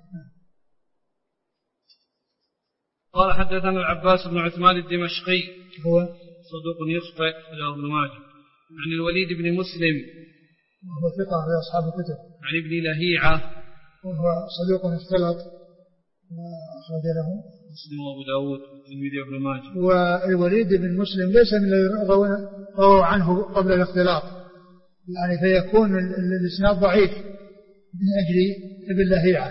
قال حدثنا العباس بن عثمان الدمشقي هو صدوق يخطئ له ابن ماجه. عن الوليد بن مسلم وهو ثقة في أصحاب الكتب. عن ابن لهيعة وهو صدوق اختلط وأخرج له مسلم وأبو داود والترمذي وابن ماجه. والوليد بن مسلم ليس من الذين رووا عنه قبل الاختلاط، يعني فيكون الإسناد ضعيف من أجل ابن لهيعة.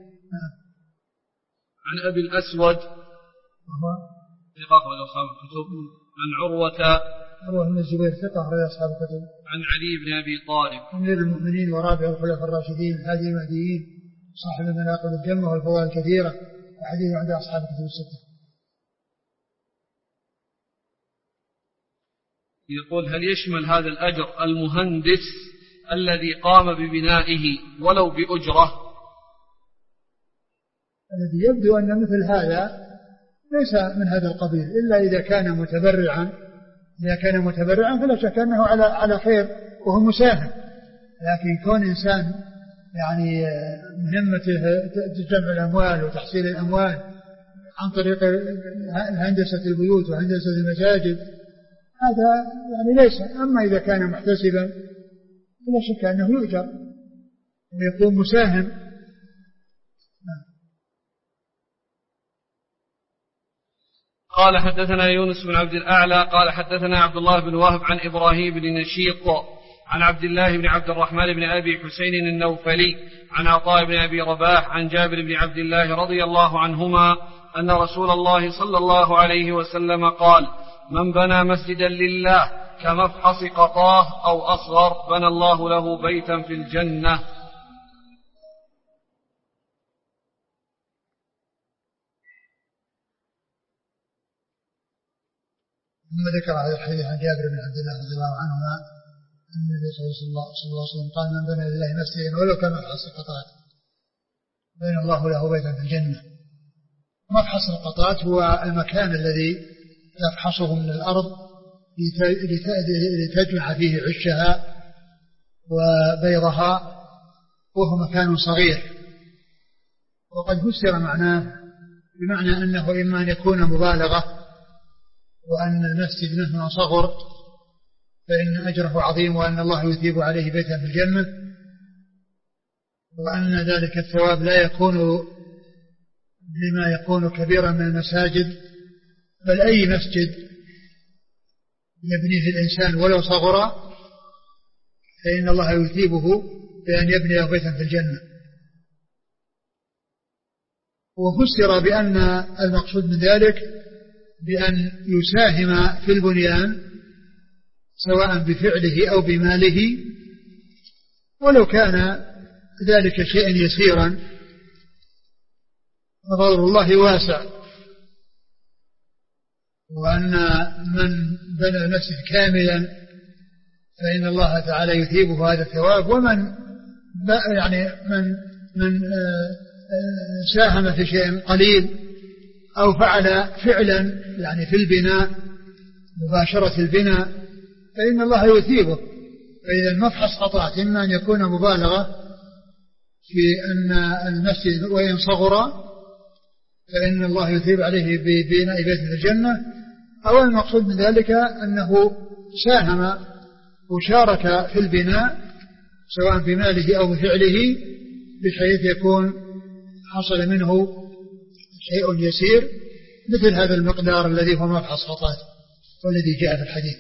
عن أبي الأسود وهو ثقة أخرج أصحاب الكتب. عن عروة بن الزبير ثقة أخرج أصحاب الكتب. عن علي بن أبي طالب أمير المؤمنين ورابع الخلفاء الراشدين هادي المهديين صاحب المناقب الجمة والفضائل الكثيرة، وحديث عند أصحاب الكتب الستة. يقول هل يشمل هذا الأجر المهندس الذي قام ببنائه ولو بأجرة؟ الذي يبدو أن مثل هذا ليس من هذا القبيل إلا إذا كان متبرعا. إذا كان متبرعا فلا شك أنه على خير وهو مساهم، لكن كون إنسان يعني مهمته جمع الأموال وتحصيل الأموال عن طريق هندسة البيوت وهندسة المساجد هذا يعني ليس. أما إذا كان محتسبا فلا شك أنه يؤجر ويكون مساهم. قال حدثنا يونس بن عبد الأعلى قال حدثنا عبد الله بن وهب عن إبراهيم بن نشيط عن عبد الله بن عبد الرحمن بن أبي حسين النوفلي عن عطاء بن أبي رباح عن جابر بن عبد الله رضي الله عنهما أن رسول الله صلى الله عليه وسلم قال من بنى مسجدا لله كمفحص قطاه أو أصغر بنى الله له بيتا في الجنة. ثم ذكر هذا الحديث عن جابر بن عبد الله رضي الله عنهما أن النبي صلى الله عليه وسلم قال من بنى لله مسجدا ولو كان مفحص القطات بنى الله له بيتا في الجنة. مفحص القطات هو المكان الذي يفحصه من الأرض لتجمع فيه عشها وبيضها، وهو مكان صغير. وقد فسر معناه بمعنى أنه إما أن يكون مبالغة، وأن المسجد مهما صغر فإن أجره عظيم وأن الله يثيب عليه بيتا في الجنة، وأن ذلك الثواب لا يكون بما يكون كبيرا من المساجد، بل أي مسجد يبنيه الإنسان ولو صغر فإن الله يثيبه بأن يبني بيتا في الجنة. وفسر بأن المقصود من ذلك بأن يساهم في البنيان سواء بفعله أو بماله، ولو كان ذلك شيئا يسيرا، فضل الله واسع، وأن من بنى المسجد كاملا فإن الله تعالى يثيبه هذا الثواب، ومن من ساهم في شيء قليل أو فعل فعلا يعني في البناء مباشرة البناء فإن الله يثيبه. فإذا المفحص قطعت إما أن يكون مبالغة في أن المسجد وإن صغر فإن الله يثيب عليه ببناء بيت في الجنة، أو المقصود من ذلك أنه ساهم وشارك في البناء سواء بماله أو بفعله بحيث يكون حصل منه شيء يسير مثل هذا المقدار الذي هو مفحص قطعت والذي جاء في الحديث.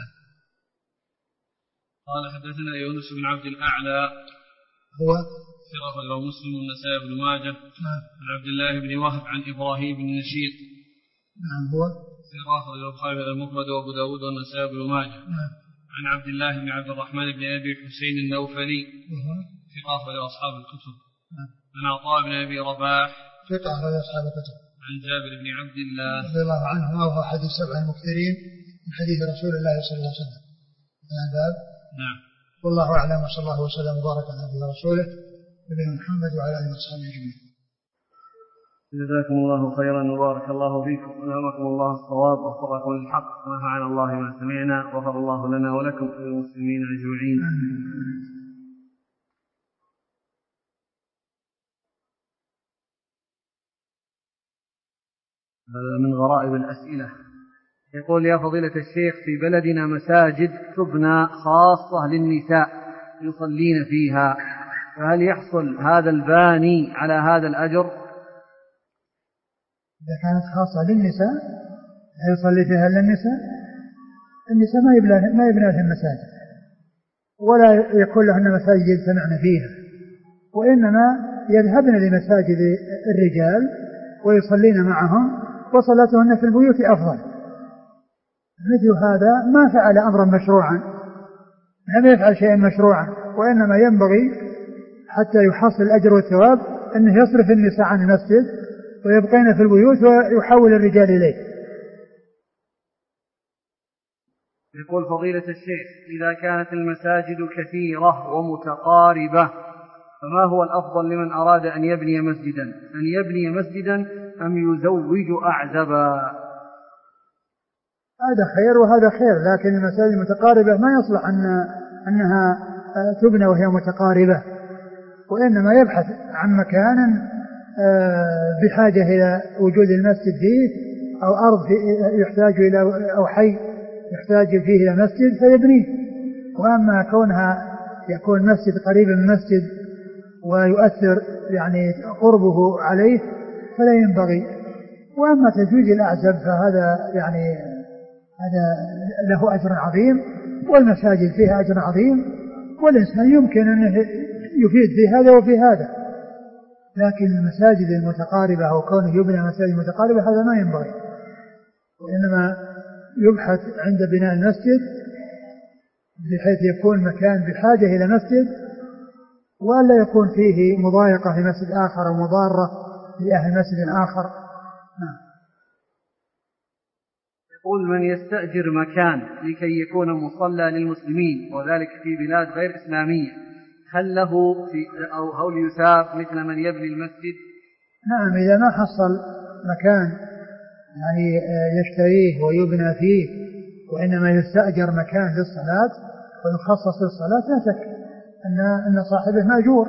قال حدثنا يونس بن عبد الأعلى هو ثقة له مسلم والنسائي بن ماجه عن عبد الله بن وهب عن إبراهيم بن نشيط هو ثقة له البخاري المفرد وأبو داود والنسائي بن ماجه عن عبد الله بن عبد الرحمن بن أبي حسين النوفلي ثقة له أصحاب الكتب عن عطاء بن أبي رباح ثقة له أصحاب الكتب عن جابر بن عبد الله رضي الله عنهما وهو أحد السبع المكثرين من حديث رسول الله صلى الله عليه وسلم. نعم. والله أعلم، وصلى الله وسلم وبارك على نبينا ورسوله نبينا محمد وعلى آله وصحبه أجمعين. جزاكم الله خيرا وبارك الله فيكم ونعمكم الله الصواب ووفقكم للحق ونفعنا الله ما سمعنا وغفر الله لنا ولكم وللمسلمين أجمعين. هذا من غرائب الأسئلة. يقول: يا فضيلة الشيخ، في بلدنا مساجد تبنى خاصة للنساء يصلين فيها، فهل يحصل هذا الباني على هذا الأجر؟ إذا كانت خاصة للنساء يصلي فيها للنساء، النساء ما يبنى في المساجد ولا يكون لهن مساجد يجتمعن فيها، وإنما يذهبن لمساجد الرجال ويصلين معهم، وصلاتهن في البيوت أفضل. مثل هذا ما فعل أمرا مشروعا، لم يفعل شيئا مشروعا، وإنما ينبغي حتى يحصل الأجر والثواب أنه يصرف النساء عن المسجد ويبقين في البيوت ويحول الرجال إليه. يقول فضيلة الشيخ: إذا كانت المساجد كثيرة ومتقاربة فما هو الأفضل لمن أراد أن يبني مسجدا، أن يبني مسجدا أم يزوج أعزبا؟ هذا خير وهذا خير، لكن المساجد المتقاربة ما يصلح أنها تبنى وهي متقاربة، وإنما يبحث عن مكان بحاجة إلى وجود المسجد فيه، أو أرض يحتاج إلى، أو حي يحتاج فيه إلى مسجد فيبنيه. وأما كونها يكون مسجد قريب من مسجد ويؤثر يعني قربه عليه فلا ينبغي. وأما تزويج الأعزب فهذا يعني هذا له أجر عظيم، والمساجد فيها أجر عظيم، والإنسان يمكن أن يفيد في هذا وفي هذا، لكن المساجد المتقاربة أو كونه يبنى مساجد متقاربة هذا ما ينبغي، وإنما يبحث عند بناء المسجد بحيث يكون مكان بحاجة إلى مسجد، ولا يكون فيه مضايقة لمسجد آخر أو مضارة لأهل مسجد آخر. يقول: من يستأجر مكان لكي يكون مصلى للمسلمين وذلك في بلاد غير إسلامية، هل له أو يثاب مثل من يبني المسجد؟ نعم، إذا ما حصل مكان يعني يشتريه ويبنى فيه وإنما يستأجر مكان للصلاة ويخصص للصلاة لا شك أن صاحبه مأجور.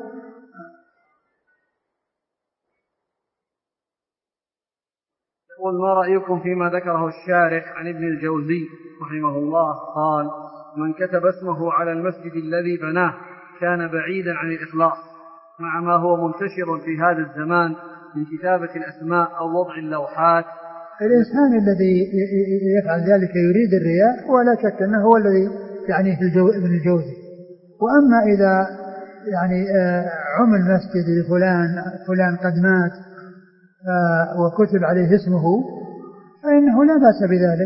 يقول: ما رأيكم فيما ذكره الشارح عن ابن الجوزي رحمه الله قال: من كتب اسمه على المسجد الذي بناه كان بعيدا عن الإخلاص، مع ما هو منتشر في هذا الزمان من كتابة الأسماء أو وضع اللوحات. الإنسان الذي يفعل ذلك يريد الرياء ولا شك أنه هو الذي يعني في ابن الجوزي. وأما إذا يعني عمل مسجد لفلان قد مات وكتب عليه اسمه فإنه لا بأس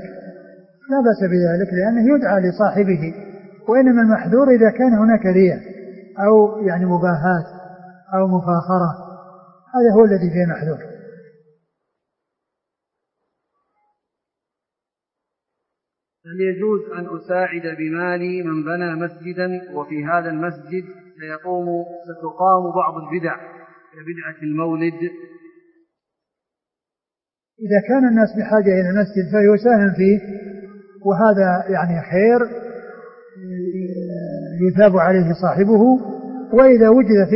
بذلك لأنه يدعى لصاحبه. وإنما المحذور إذا كان هناك رياء أو يعني مباهاة أو مفاخرة، هذا هو الذي فيه محذور. هل يجوز أن أساعد بمالي من بنى مسجدا وفي هذا المسجد ستقام بعض البدع كبدعة المولد؟ إذا كان الناس بحاجة إلى المسجد فيساهم فيه، وهذا يعني خير يثاب عليه صاحبه. وإذا وجد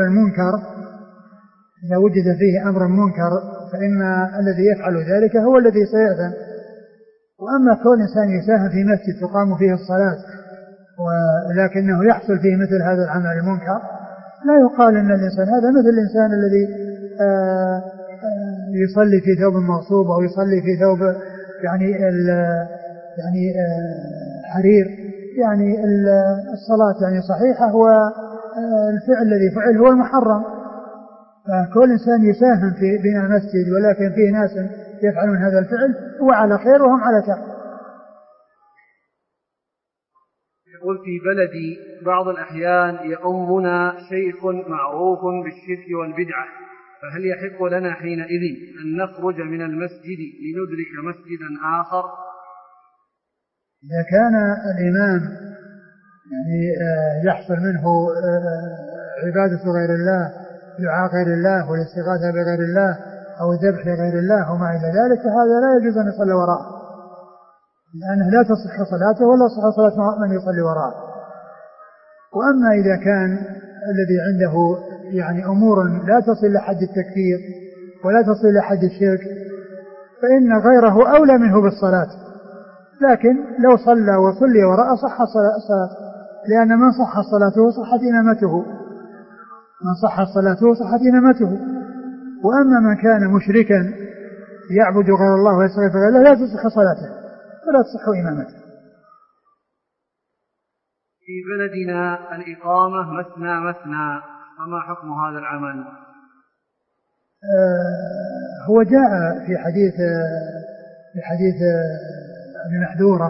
فيه أمر منكر فإن الذي يفعل ذلك هو الذي سيأثم. وأما كل إنسان يساهم في مسجد تقام فيه الصلاة ولكنه يحصل فيه مثل هذا العمل المنكر، لا يقال أن الإنسان هذا مثل الإنسان الذي يصلي في ثوب مغصوب أو يصلي في ثوب حرير. يعني الصلاة يعني صحيحة والفعل الذي فعل هو المحرم. فكل إنسان يساهم في بناء مسجد ولكن فيه ناس يفعلون هذا الفعل هو على خير وهم على شر. يقول: في بلدي بعض الأحيان يؤمنا شيخ معروف بالشرك والبدعة، فهل يحق لنا حينئذ أن نخرج من المسجد لندرك مسجدا آخر؟ إذا كان الإمام يعني يحصل منه عبادة غير الله، دعاء غير الله والاستغاثة بغير الله أو الذبح لغير الله وما إلى ذلك، فهذا لا يجوز أن يصلي وراءه، لأنه لا تصح صلاته ولا تصح صلاة من يصلي وراءه. وأما إذا كان الذي عنده يعني أمور لا تصل لحد التكفير ولا تصل لحد الشرك فإن غيره أولى منه بالصلاة، لكن لو صلى وصلي وراءه صح الصلاة، لأن من صح صلاته صحت إمامته. وأما من كان مشركا يعبد غير الله ويستغفر غير الله لا تصح صلاته ولا تصح إمامته. في بلدنا الإقامة مثنى، فما حكم هذا العمل؟ هو جاء في حديث ابن محذورة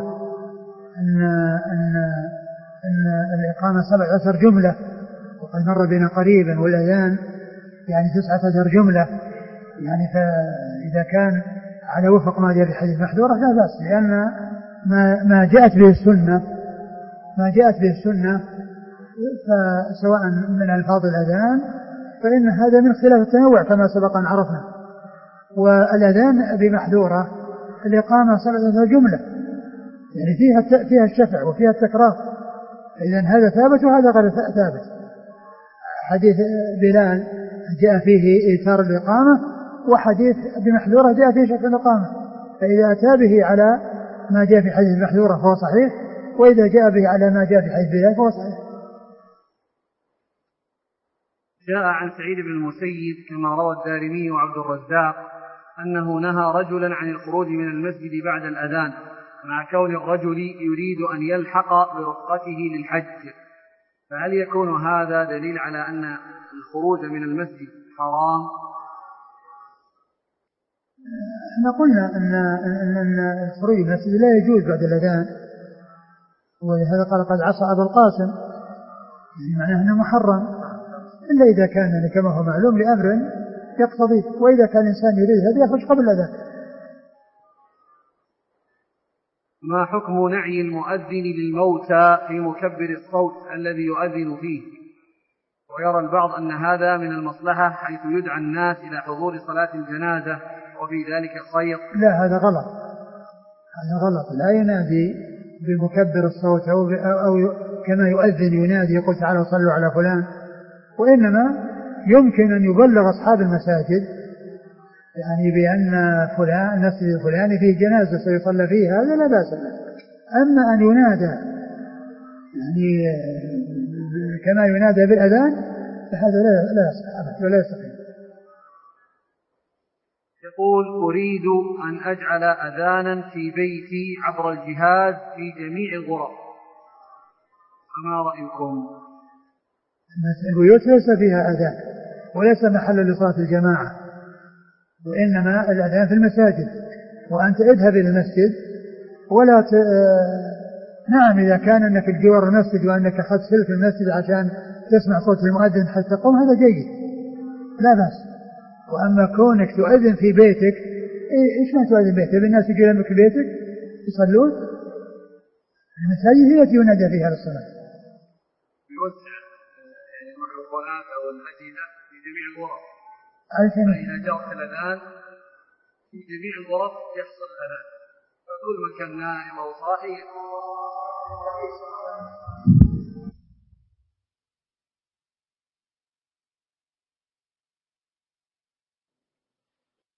أن الإقامة 17 جملة، وقد مر بنا قريبا، والأذان يعني 19 جملة. يعني فإذا كان على وفق ما جاء في حديث محذورة لا بأس، لأن ما جاءت به السنة فسواء من ألفاظ الأذان فإن هذا من خلاف التنوع كما سبق أن عرفنا. والأذان بمحذورة الإقامة 17 جملة، يعني فيها الشفع وفيها التكرار، إذن هذا ثابت وهذا غير ثابت. حديث بلال جاء فيه إيثار الإقامة، وحديث بمحذورة جاء فيه شفع الإقامة، فإذا أتى به على ما جاء في حديث المحذورة فهو صحيح، وإذا جاء به على ما جاء في حديث بلال فهو صحيح. جاء عن سعيد بن المسيب كما روى الدارمي وعبد الرزاق أنه نهى رجلا عن الخروج من المسجد بعد الأذان، مع كون الرجل يريد أن يلحق برفقته للحج، فهل يكون هذا دليل على أن الخروج من المسجد حرام؟ احنا قلنا أن الخروج من المسجد لا يجوز بعد الأذان، ولهذا قال قد عصى أبو القاسم، يعني معناه أنه محرم، إلا إذا كان كما هو معلوم لأمر يقتضي، وإذا كان الإنسان يريد هذا يخرج قبل الأذان. ما حكم نعي المؤذن للموتى في مكبر الصوت الذي يؤذن فيه؟ ويرى البعض أن هذا من المصلحة حيث يدعى الناس إلى حضور صلاة الجنازة وفي ذلك خير. لا، هذا غلط، هذا غلط. لا ينادي بمكبر الصوت أو كما يؤذن ينادي يقول تعالوا صلوا على فلان، وإنما يمكن أن يبلغ أصحاب المساجد يعني بأن فلان المسجد الفلاني فيه جنازة سيصلى فيه، هذا لا بأس به. أما أن ينادى يعني كما ينادى بالأذان فهذا لا يصح ولا يستقيم. يقول أريد أن أجعل أذانا في بيتي عبر الجهاز في جميع الغرف، فما رأيكم؟ البيوت ليس فيها أذان وليس محل لصلاة الجماعة، وإنما الأذان في المساجد. وأنت اذهب إلى المسجد ولا نعم إذا كان أنك الجوار المسجد وأنك أخذت سلك المسجد عشان تسمع صوت المؤذن حتى تقوم هذا جيد لا بأس. وأما كونك تؤذن في بيتك، إيش ما تؤذن بيتك؟ الناس يجي لك في بيتك يصلون، المساجد هي التي ينادى فيها للصلاة. يوزع الميكروفونات أو الأجهزة في جميع الغرف، فإذا جاءت الأذان في جميع الغرف يحصل الأذان، فكل من كان نائم أو صاحي